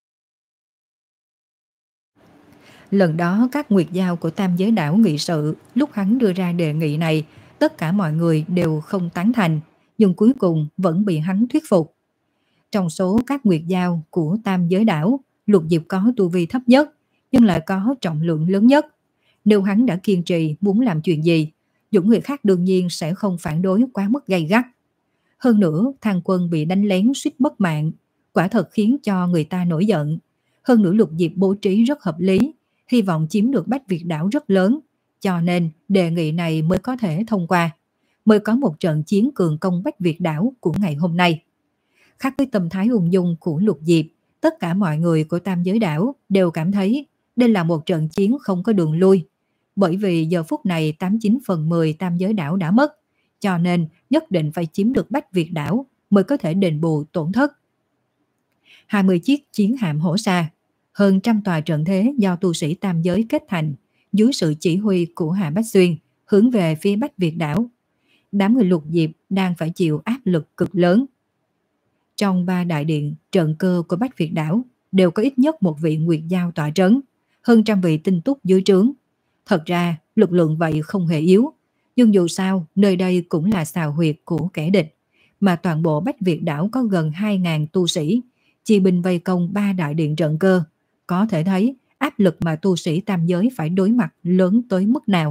Lần đó các nguyệt giao của Tam Giới Đảo nghị sự, lúc hắn đưa ra đề nghị này, tất cả mọi người đều không tán thành, nhưng cuối cùng vẫn bị hắn thuyết phục. Trong số các nguyệt giao của Tam Giới Đảo, Lục Diệp có tu vi thấp nhất, nhưng lại có trọng lượng lớn nhất. Nếu hắn đã kiên trì muốn làm chuyện gì, những người khác đương nhiên sẽ không phản đối quá mức gay gắt. Hơn nữa, Thang Quân bị đánh lén suýt mất mạng, quả thật khiến cho người ta nổi giận. Hơn nữa Lục Diệp bố trí rất hợp lý, hy vọng chiếm được Bách Việt Đảo rất lớn, cho nên đề nghị này mới có thể thông qua, mới có một trận chiến cường công Bách Việt Đảo của ngày hôm nay. Khác với tâm thái ung dung của Lục Diệp, tất cả mọi người của Tam Giới Đảo đều cảm thấy đây là một trận chiến không có đường lui. Bởi vì giờ phút này tám mươi chín phần mười Tam Giới Đảo đã mất, cho nên nhất định phải chiếm được Bách Việt Đảo mới có thể đền bù tổn thất. hai mươi chiếc chiến hạm hổ sa, hơn trăm tòa trận thế do tu sĩ Tam Giới kết thành, dưới sự chỉ huy của Hạ Bách Xuyên, hướng về phía Bách Việt Đảo. Đám người Lục Diệp đang phải chịu áp lực cực lớn. Trong ba đại điện trận cơ của Bách Việt Đảo đều có ít nhất một vị nguyệt giao tọa trấn, hơn trăm vị tinh túc dưới trướng. Thật ra lực lượng vậy không hề yếu, nhưng dù sao nơi đây cũng là xào huyệt của kẻ địch, mà toàn bộ Bách Việt Đảo có gần hai nghìn tu sĩ, chi binh vây công ba đại điện trận cơ. Có thể thấy áp lực mà tu sĩ Tam Giới phải đối mặt lớn tới mức nào.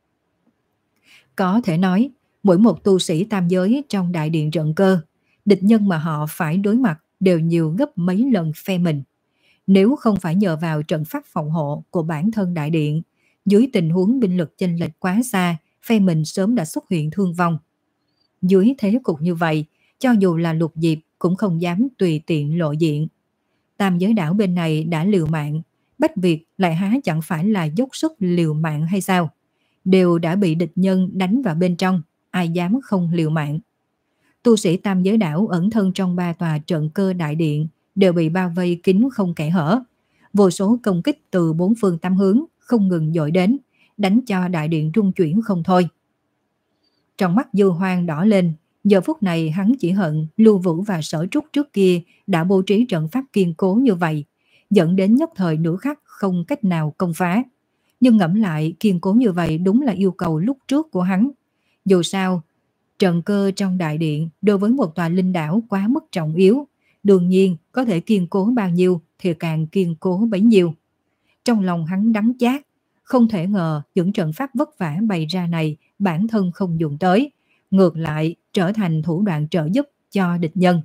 Có thể nói, mỗi một tu sĩ Tam Giới trong đại điện trận cơ, địch nhân mà họ phải đối mặt đều nhiều gấp mấy lần phe mình. Nếu không phải nhờ vào trận pháp phòng hộ của bản thân đại điện, dưới tình huống binh lực chênh lệch quá xa, phe mình sớm đã xuất hiện thương vong. Dưới thế cục như vậy, cho dù là Lục Diệp cũng không dám tùy tiện lộ diện. Tam Giới Đảo bên này đã liều mạng, Bách Việt lại há chẳng phải là dốc sức liều mạng hay sao? Đều đã bị địch nhân đánh vào bên trong, ai dám không liều mạng. Tu sĩ Tam Giới Đảo ẩn thân trong ba tòa trận cơ đại điện đều bị bao vây kín không kẽ hở. Vô số công kích từ bốn phương tám hướng không ngừng dội đến, đánh cho đại điện rung chuyển không thôi. Trong mắt Dư Hoang đỏ lên, giờ phút này hắn chỉ hận Lưu Vũ và Sở Trúc trước kia đã bố trí trận pháp kiên cố như vậy, dẫn đến nhất thời nửa khắc không cách nào công phá. Nhưng ngẫm lại, kiên cố như vậy đúng là yêu cầu lúc trước của hắn. Dù sao, trận cơ trong đại điện đối với một tòa linh đảo quá mức trọng yếu, đương nhiên có thể kiên cố bao nhiêu thì càng kiên cố bấy nhiêu. Trong lòng hắn đắng chát, không thể ngờ những trận pháp vất vả bày ra này bản thân không dùng tới, ngược lại trở thành thủ đoạn trợ giúp cho địch nhân.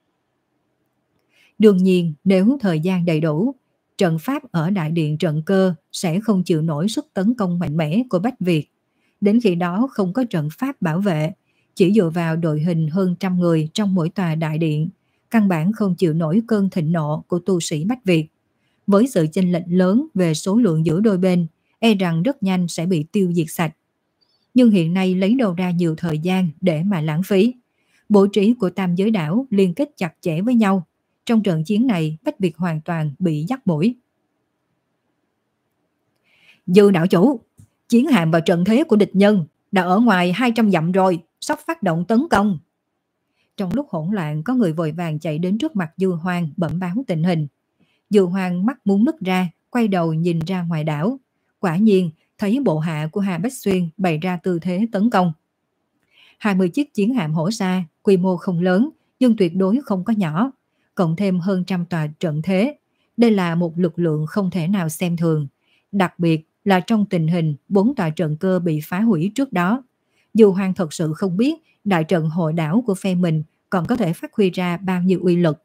Đương nhiên nếu thời gian đầy đủ, trận pháp ở đại điện trận cơ sẽ không chịu nổi sức tấn công mạnh mẽ của Bách Việt. Đến khi đó không có trận pháp bảo vệ, chỉ dựa vào đội hình hơn trăm người trong mỗi tòa đại điện, căn bản không chịu nổi cơn thịnh nộ của tu sĩ Bách Việt. Với sự chênh lệch lớn về số lượng giữa đôi bên, e rằng rất nhanh sẽ bị tiêu diệt sạch. Nhưng hiện nay lấy đâu ra nhiều thời gian để mà lãng phí. Bố trí của Tam Giới Đảo liên kết chặt chẽ với nhau. Trong trận chiến này, Bách Việt hoàn toàn bị dắt mũi. Dư đảo chủ, Chiến hạm và trận thế của địch nhân đã ở ngoài hai trăm dặm rồi, sắp phát động tấn công. Trong lúc hỗn loạn, có người vội vàng chạy đến trước mặt Dư Hoang bẩm báo tình hình. Dư Hoang mắt muốn nứt ra, quay đầu nhìn ra ngoài đảo. Quả nhiên, thấy bộ hạ của Hà Bách Xuyên bày ra tư thế tấn công. hai mươi chiếc chiến hạm hổ xa, quy mô không lớn, nhưng tuyệt đối không có nhỏ, cộng thêm hơn trăm tòa trận thế. Đây là một lực lượng không thể nào xem thường. Đặc biệt là trong tình hình bốn tòa trận cơ bị phá hủy trước đó. Dư Hoang thật sự không biết đại trận hội đảo của phe mình còn có thể phát huy ra bao nhiêu uy lực.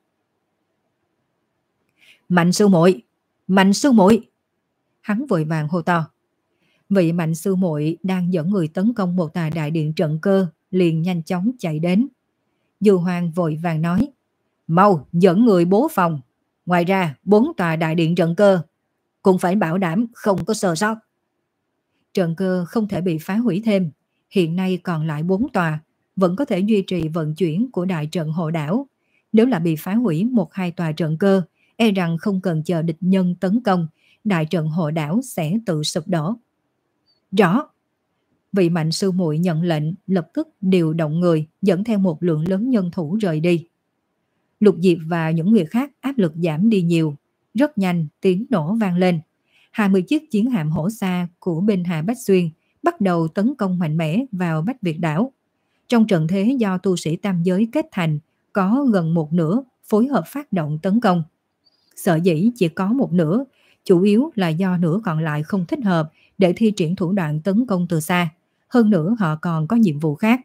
Mạnh sư muội, Mạnh sư muội! Hắn vội vàng hô to. Vị Mạnh sư muội đang dẫn người tấn công một tòa đại điện trận cơ liền nhanh chóng chạy đến. Dư Hoang vội vàng nói, mau dẫn người bố phòng. Ngoài ra bốn tòa đại điện trận cơ cũng phải bảo đảm không có sơ sót. Trận cơ không thể bị phá hủy thêm. Hiện nay còn lại bốn tòa, vẫn có thể duy trì vận chuyển của đại trận hộ đảo. Nếu là bị phá hủy một hai tòa trận cơ, e rằng không cần chờ địch nhân tấn công, đại trận hộ đảo sẽ tự sụp đổ. Rõ. Vị Mạnh sư muội nhận lệnh, lập tức điều động người, dẫn theo một lượng lớn nhân thủ rời đi. Lục Diệp và những người khác áp lực giảm đi nhiều. Rất nhanh tiếng nổ vang lên. hai mươi chiếc chiến hạm hổ xa của bên Hà Bách Xuyên bắt đầu tấn công mạnh mẽ vào Bách Việt đảo. Trong trận thế do tu sĩ tam giới kết thành, có gần một nửa phối hợp phát động tấn công. Sở dĩ chỉ có một nửa, chủ yếu là do nửa còn lại không thích hợp để thi triển thủ đoạn tấn công từ xa. Hơn nữa họ còn có nhiệm vụ khác.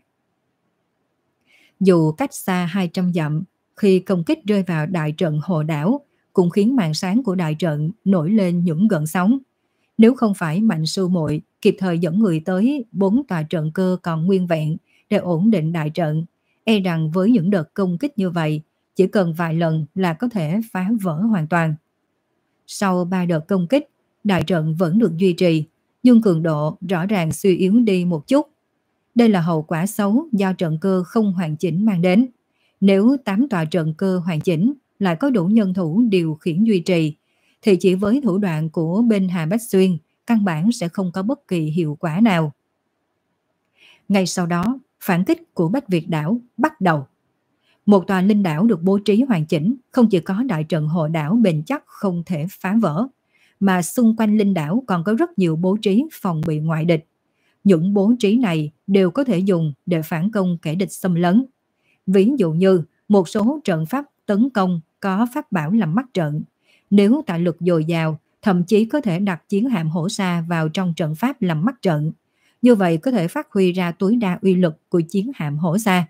Dù cách xa hai trăm dặm, khi công kích rơi vào đại trận hồ đảo, cũng khiến màn sáng của đại trận nổi lên những gợn sóng. Nếu không phải Mạnh sư muội kịp thời dẫn người tới bốn tòa trận cơ còn nguyên vẹn để ổn định đại trận, e rằng với những đợt công kích như vậy, chỉ cần vài lần là có thể phá vỡ hoàn toàn. Sau ba đợt công kích, đại trận vẫn được duy trì, nhưng cường độ rõ ràng suy yếu đi một chút. Đây là hậu quả xấu do trận cơ không hoàn chỉnh mang đến. Nếu tám tòa trận cơ hoàn chỉnh lại có đủ nhân thủ điều khiển duy trì, thì chỉ với thủ đoạn của bên Hà Bách Xuyên, căn bản sẽ không có bất kỳ hiệu quả nào. Ngay sau đó, phản kích của Bách Việt đảo bắt đầu. Một tòa linh đảo được bố trí hoàn chỉnh, không chỉ có đại trận hộ đảo bền chắc không thể phá vỡ, mà xung quanh linh đảo còn có rất nhiều bố trí phòng bị ngoại địch. Những bố trí này đều có thể dùng để phản công kẻ địch xâm lấn. Ví dụ như một số trận pháp tấn công có pháp bảo làm mắt trận. Nếu tài lực dồi dào, thậm chí có thể đặt chiến hạm hổ xa vào trong trận pháp làm mắt trận. Như vậy có thể phát huy ra tối đa uy lực của chiến hạm hổ xa.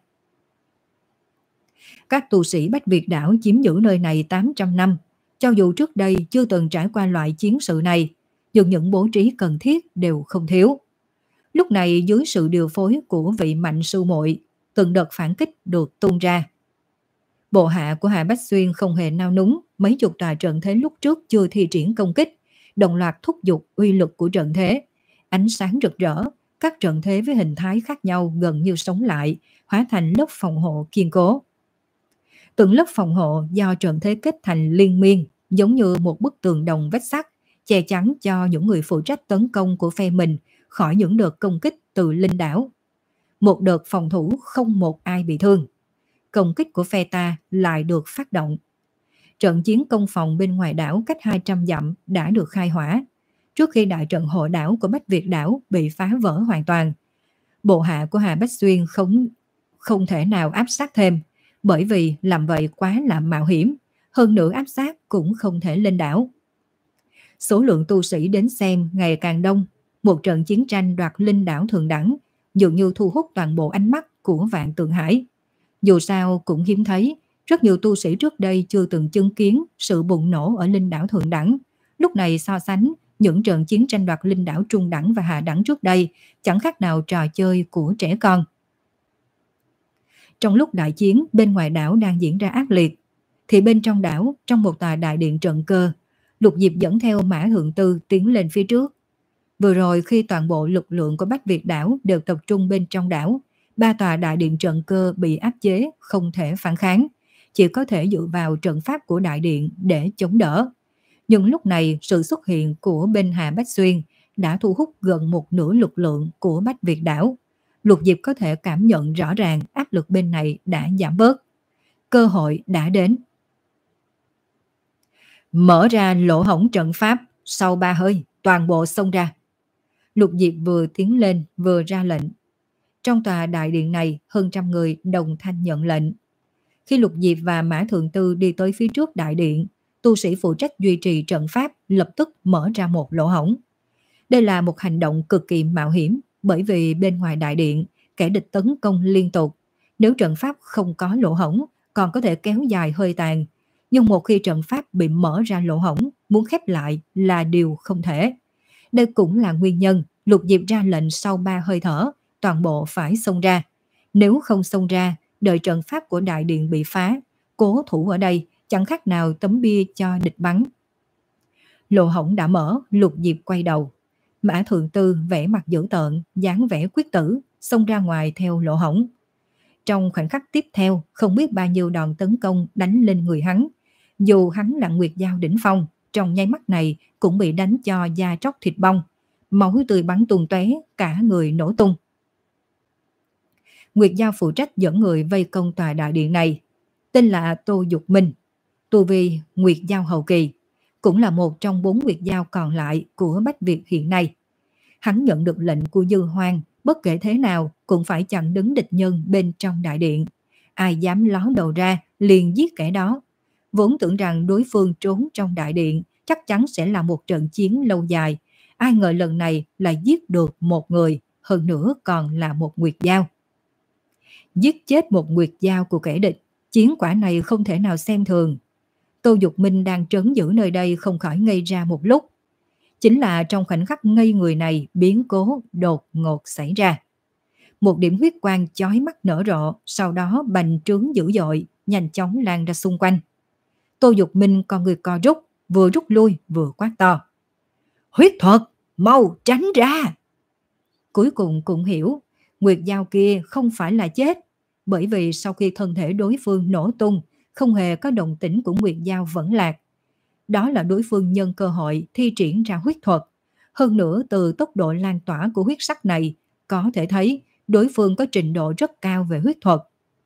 Các tu sĩ Bách Việt đảo chiếm giữ nơi này tám trăm năm. Cho dù trước đây chưa từng trải qua loại chiến sự này, nhưng những bố trí cần thiết đều không thiếu. Lúc này dưới sự điều phối của vị Mạnh sư muội, từng đợt phản kích được tung ra. Bộ hạ của Hà Bách Xuyên không hề nao núng, mấy chục tòa trận thế lúc trước chưa thi triển công kích, đồng loạt thúc giục uy lực của trận thế. Ánh sáng rực rỡ, các trận thế với hình thái khác nhau gần như sống lại, hóa thành lớp phòng hộ kiên cố. Từng lớp phòng hộ do trận thế kết thành liên miên, giống như một bức tường đồng vách sắt, che chắn cho những người phụ trách tấn công của phe mình khỏi những đợt công kích từ linh đảo. Một đợt phòng thủ không một ai bị thương. Công kích của phe ta lại được phát động. Trận chiến công phòng bên ngoài đảo cách hai trăm dặm đã được khai hỏa. Trước khi đại trận hộ đảo của Bách Việt đảo bị phá vỡ hoàn toàn, bộ hạ của Hà Bách Xuyên không, không thể nào áp sát thêm, bởi vì làm vậy quá là mạo hiểm, hơn nữa áp sát cũng không thể lên đảo. Số lượng tu sĩ đến xem ngày càng đông, một trận chiến tranh đoạt linh đảo thượng đẳng dường như thu hút toàn bộ ánh mắt của Vạn Tượng Hải. Dù sao cũng hiếm thấy, rất nhiều tu sĩ trước đây chưa từng chứng kiến sự bùng nổ ở linh đảo thượng đẳng. Lúc này so sánh những trận chiến tranh đoạt linh đảo trung đẳng và hạ đẳng trước đây chẳng khác nào trò chơi của trẻ con. Trong lúc đại chiến bên ngoài đảo đang diễn ra ác liệt, thì bên trong đảo, trong một tòa đại điện trận cơ, Lục Diệp dẫn theo Mã Thượng Tư tiến lên phía trước. Vừa rồi khi toàn bộ lực lượng của Bách Việt đảo đều tập trung bên trong đảo, ba tòa đại điện trận cơ bị áp chế, không thể phản kháng, chỉ có thể dựa vào trận pháp của đại điện để chống đỡ. Nhưng lúc này sự xuất hiện của bên Hà Bách Xuyên đã thu hút gần một nửa lực lượng của Bách Việt đảo. Lục Diệp có thể cảm nhận rõ ràng áp lực bên này đã giảm bớt. Cơ hội đã đến. Mở ra lỗ hổng trận pháp, sau ba hơi, toàn bộ xông ra. Lục Diệp vừa tiến lên vừa ra lệnh. Trong tòa đại điện này, hơn trăm người đồng thanh nhận lệnh. Khi Lục Diệp và Mã Thượng Tư đi tới phía trước đại điện, tu sĩ phụ trách duy trì trận pháp lập tức mở ra một lỗ hổng. Đây là một hành động cực kỳ mạo hiểm, bởi vì bên ngoài đại điện, kẻ địch tấn công liên tục. Nếu trận pháp không có lỗ hổng, còn có thể kéo dài hơi tàn. Nhưng một khi trận pháp bị mở ra lỗ hổng, muốn khép lại là điều không thể. Đây cũng là nguyên nhân Lục Diệp ra lệnh sau ba hơi thở, toàn bộ phải xông ra. Nếu không xông ra, đợi trận pháp của đại điện bị phá, cố thủ ở đây chẳng khác nào tấm bia cho địch bắn. Lỗ hổng đã mở, Lục Diệp quay đầu. Mã Thượng Tư vẽ mặt dữ tợn, dáng vẻ quyết tử, xông ra ngoài theo lỗ hổng. Trong khoảnh khắc tiếp theo, không biết bao nhiêu đòn tấn công đánh lên người hắn. Dù hắn là Nguyệt Dao đỉnh phong, trong nháy mắt này cũng bị đánh cho da tróc thịt bong. Máu tươi bắn tung tóe, cả người nổ tung. Nguyệt Dao phụ trách dẫn người vây công tòa đại điện này. Tên là Tô Dục Minh, tu vi Nguyệt Dao hậu kỳ, cũng là một trong bốn Nguyệt Dao còn lại của Bách Việt hiện nay. Hắn nhận được lệnh của Dư Hoang, bất kể thế nào cũng phải chặn đứng địch nhân bên trong đại điện. Ai dám ló đầu ra liền giết kẻ đó. Vốn tưởng rằng đối phương trốn trong đại điện chắc chắn sẽ là một trận chiến lâu dài. Ai ngờ lần này lại giết được một người, hơn nữa còn là một Nguyệt Dao. Giết chết một Nguyệt Dao của kẻ địch, chiến quả này không thể nào xem thường. Tô Dục Minh đang trấn giữ nơi đây không khỏi ngây ra một lúc. Chính là trong khoảnh khắc ngây người này, biến cố đột ngột xảy ra. Một điểm huyết quang chói mắt nở rộ, sau đó bành trướng dữ dội, nhanh chóng lan ra xung quanh. Tô Dục Minh con người co rút, vừa rút lui vừa quát to. Huyết thuật, mau tránh ra! Cuối cùng cũng hiểu, Nguyệt Dao kia không phải là chết, bởi vì sau khi thân thể đối phương nổ tung, không hề có động tĩnh của Nguyệt Dao vẫn lạc. Đó là đối phương nhân cơ hội thi triển ra huyết thuật. Hơn nữa từ tốc độ lan tỏa của huyết sắc này, có thể thấy đối phương có trình độ rất cao về huyết thuật.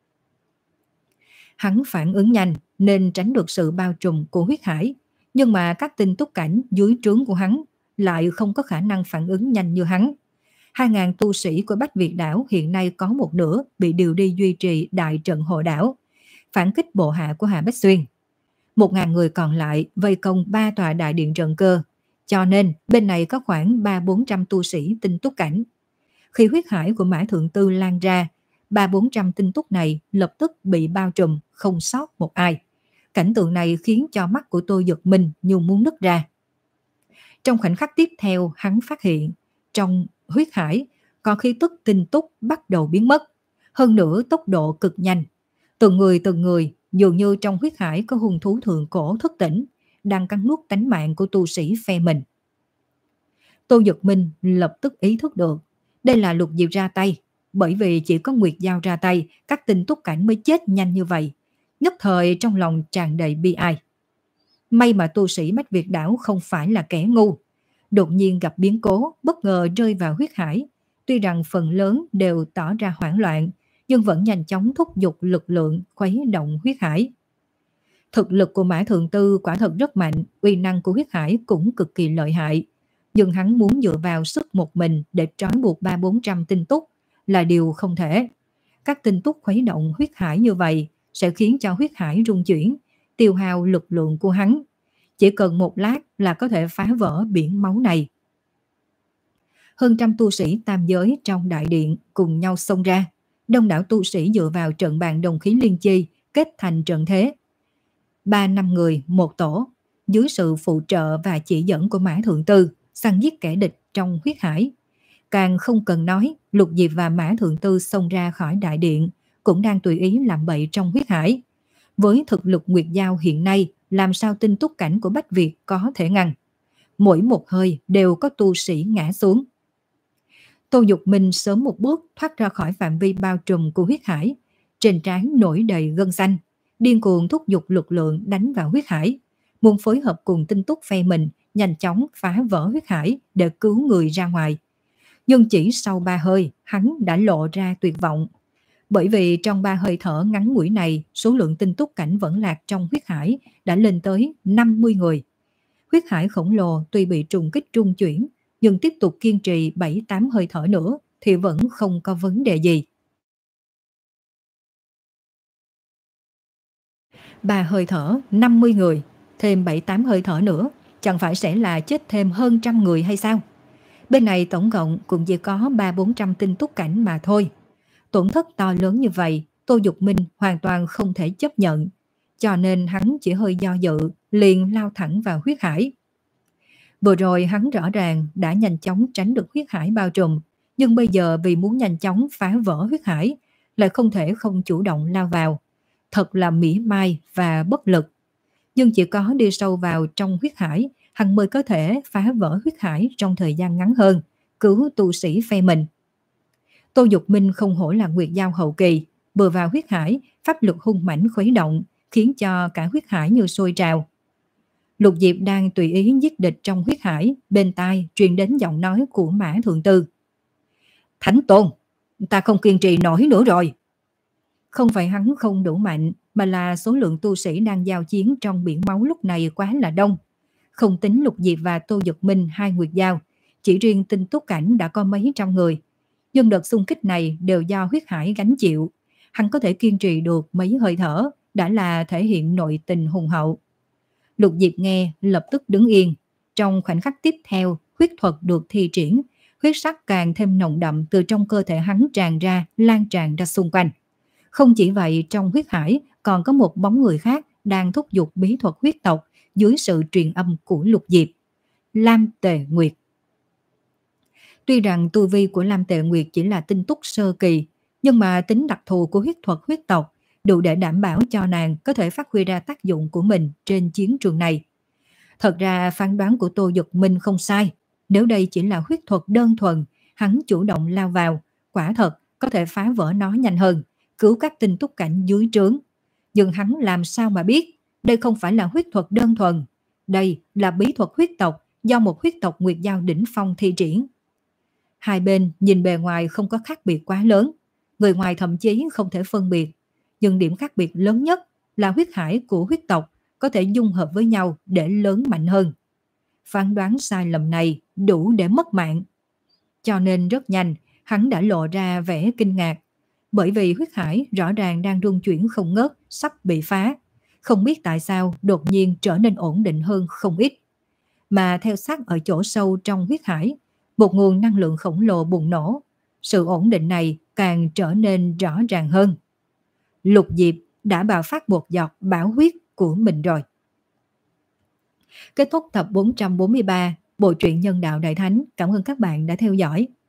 Hắn phản ứng nhanh nên tránh được sự bao trùm của huyết hải, nhưng mà các tinh túc cảnh dưới trướng của hắn lại không có khả năng phản ứng nhanh như hắn. Hai ngàn tu sĩ của Bách Việt đảo hiện nay có một nửa bị điều đi duy trì đại trận hộ đảo, phản kích bộ hạ của Hà Bách Xuyên. Một ngàn người còn lại vây công ba tòa đại điện trận cơ, cho nên bên này có khoảng ba bốn trăm tu sĩ tinh túc cảnh. Khi huyết hải của Mã Thượng Tư lan ra, ba bốn trăm tinh túc này lập tức bị bao trùm, không sót một ai. Cảnh tượng này khiến cho mắt của Tô Dục Minh như muốn nứt ra. Trong khoảnh khắc tiếp theo, hắn phát hiện trong huyết hải còn khí tức tinh túc bắt đầu biến mất, hơn nữa tốc độ cực nhanh. Từng người từng người dường như trong huyết hải có hung thú thượng cổ thức tỉnh, đang cắn nuốt tánh mạng của tu sĩ phe mình. Tô Dục Minh lập tức ý thức được đây là Lục Diệp ra tay, bởi vì chỉ có Nguyệt Dao ra tay, các tinh túc cảnh mới chết nhanh như vậy. Nhất thời trong lòng tràn đầy bi ai. May mà tu sĩ Bách Việt đảo không phải là kẻ ngu, đột nhiên gặp biến cố, bất ngờ rơi vào huyết hải. Tuy rằng phần lớn đều tỏ ra hoảng loạn, nhưng vẫn nhanh chóng thúc giục lực lượng khuấy động huyết hải. Thực lực của Mã Thượng Tư quả thật rất mạnh, uy năng của huyết hải cũng cực kỳ lợi hại. Nhưng hắn muốn dựa vào sức một mình để trói buộc ba bốn trăm tinh túc là điều không thể. Các tinh túc khuấy động huyết hải như vậy sẽ khiến cho huyết hải rung chuyển, tiêu hao lực lượng của hắn. Chỉ cần một lát là có thể phá vỡ biển máu này. Hơn trăm tu sĩ tam giới trong đại điện cùng nhau xông ra. Đông đảo tu sĩ dựa vào trận bàn đồng khí liên chi kết thành trận thế. Ba năm người một tổ, dưới sự phụ trợ và chỉ dẫn của Mã Thượng Tư, săn giết kẻ địch trong huyết hải. Càng không cần nói, Lục Diệp và Mã Thượng Tư xông ra khỏi đại điện, cũng đang tùy ý làm bậy trong huyết hải. Với thực lực Nguyệt Dao hiện nay, làm sao tinh túc cảnh của Bách Việt có thể ngăn? Mỗi một hơi đều có tu sĩ ngã xuống. Tô Dục Minh sớm một bước thoát ra khỏi phạm vi bao trùm của huyết hải, trên trán nổi đầy gân xanh, điên cuồng thúc giục lực lượng đánh vào huyết hải, muốn phối hợp cùng tinh túc phe mình nhanh chóng phá vỡ huyết hải để cứu người ra ngoài. Nhưng chỉ sau ba hơi, hắn đã lộ ra tuyệt vọng. Bởi vì trong ba hơi thở ngắn ngủi này, số lượng tinh túc cảnh vẫn lạc trong huyết hải đã lên tới năm mươi người. Huyết hải khổng lồ tuy bị trùng kích trung chuyển, nhưng tiếp tục kiên trì bảy tám hơi thở nữa thì vẫn không có vấn đề gì. Ba hơi thở, năm mươi người, thêm bảy tám hơi thở nữa, chẳng phải sẽ là chết thêm hơn trăm người hay sao? Bên này tổng cộng cũng chỉ có ba bốn trăm tinh túc cảnh mà thôi. Tổn thất to lớn như vậy, Tô Dục Minh hoàn toàn không thể chấp nhận. Cho nên hắn chỉ hơi do dự, liền lao thẳng vào huyết hải. Vừa rồi hắn rõ ràng đã nhanh chóng tránh được huyết hải bao trùm, nhưng bây giờ vì muốn nhanh chóng phá vỡ huyết hải, lại không thể không chủ động lao vào. Thật là mỉa mai và bất lực. Nhưng chỉ có đi sâu vào trong huyết hải, hắn mới có thể phá vỡ huyết hải trong thời gian ngắn hơn, cứu tu sĩ phe mình. Tô Dục Minh không hổ là Nguyệt Giao hậu kỳ, vừa vào huyết hải, pháp lực hung mãnh khuấy động, khiến cho cả huyết hải như sôi trào. Lục Diệp đang tùy ý giết địch trong huyết hải, bên tai truyền đến giọng nói của Mã Thượng Tư. Thánh Tôn, ta không kiên trì nổi nữa rồi. Không phải hắn không đủ mạnh, mà là số lượng tu sĩ đang giao chiến trong biển máu lúc này quá là đông. Không tính Lục Diệp và Tô Dục Minh hai Nguyệt Giao, chỉ riêng tinh túc cảnh đã có mấy trăm người. Nhưng đợt xung kích này đều do huyết hải gánh chịu. Hắn có thể kiên trì được mấy hơi thở, đã là thể hiện nội tình hùng hậu. Lục Diệp nghe lập tức đứng yên. Trong khoảnh khắc tiếp theo, huyết thuật được thi triển, huyết sắc càng thêm nồng đậm từ trong cơ thể hắn tràn ra, lan tràn ra xung quanh. Không chỉ vậy, trong huyết hải còn có một bóng người khác đang thúc giục bí thuật huyết tộc dưới sự truyền âm của Lục Diệp. Lam Tề Nguyệt. Tuy rằng tu vi của Lam Tề Nguyệt chỉ là tinh túc sơ kỳ, nhưng mà tính đặc thù của huyết thuật huyết tộc đủ để đảm bảo cho nàng có thể phát huy ra tác dụng của mình trên chiến trường này. Thật ra phán đoán của Tô Dục Minh không sai. Nếu đây chỉ là huyết thuật đơn thuần, hắn chủ động lao vào, quả thật có thể phá vỡ nó nhanh hơn, cứu các tinh túc cảnh dưới trướng. Nhưng hắn làm sao mà biết đây không phải là huyết thuật đơn thuần. Đây là bí thuật huyết tộc do một huyết tộc Nguyệt Giao đỉnh phong thi triển. Hai bên nhìn bề ngoài không có khác biệt quá lớn, người ngoài thậm chí không thể phân biệt. Nhưng điểm khác biệt lớn nhất là huyết hải của huyết tộc có thể dung hợp với nhau để lớn mạnh hơn. Phán đoán sai lầm này đủ để mất mạng. Cho nên rất nhanh, hắn đã lộ ra vẻ kinh ngạc. Bởi vì huyết hải rõ ràng đang rung chuyển không ngớt, sắp bị phá. Không biết tại sao đột nhiên trở nên ổn định hơn không ít. Mà theo sát ở chỗ sâu trong huyết hải, một nguồn năng lượng khổng lồ bùng nổ. Sự ổn định này càng trở nên rõ ràng hơn. Lục Diệp đã bạo phát một giọt bảo huyết của mình rồi. Kết thúc tập bốn trăm bốn mươi ba Bộ truyện Nhân Đạo Đại Thánh. Cảm ơn các bạn đã theo dõi.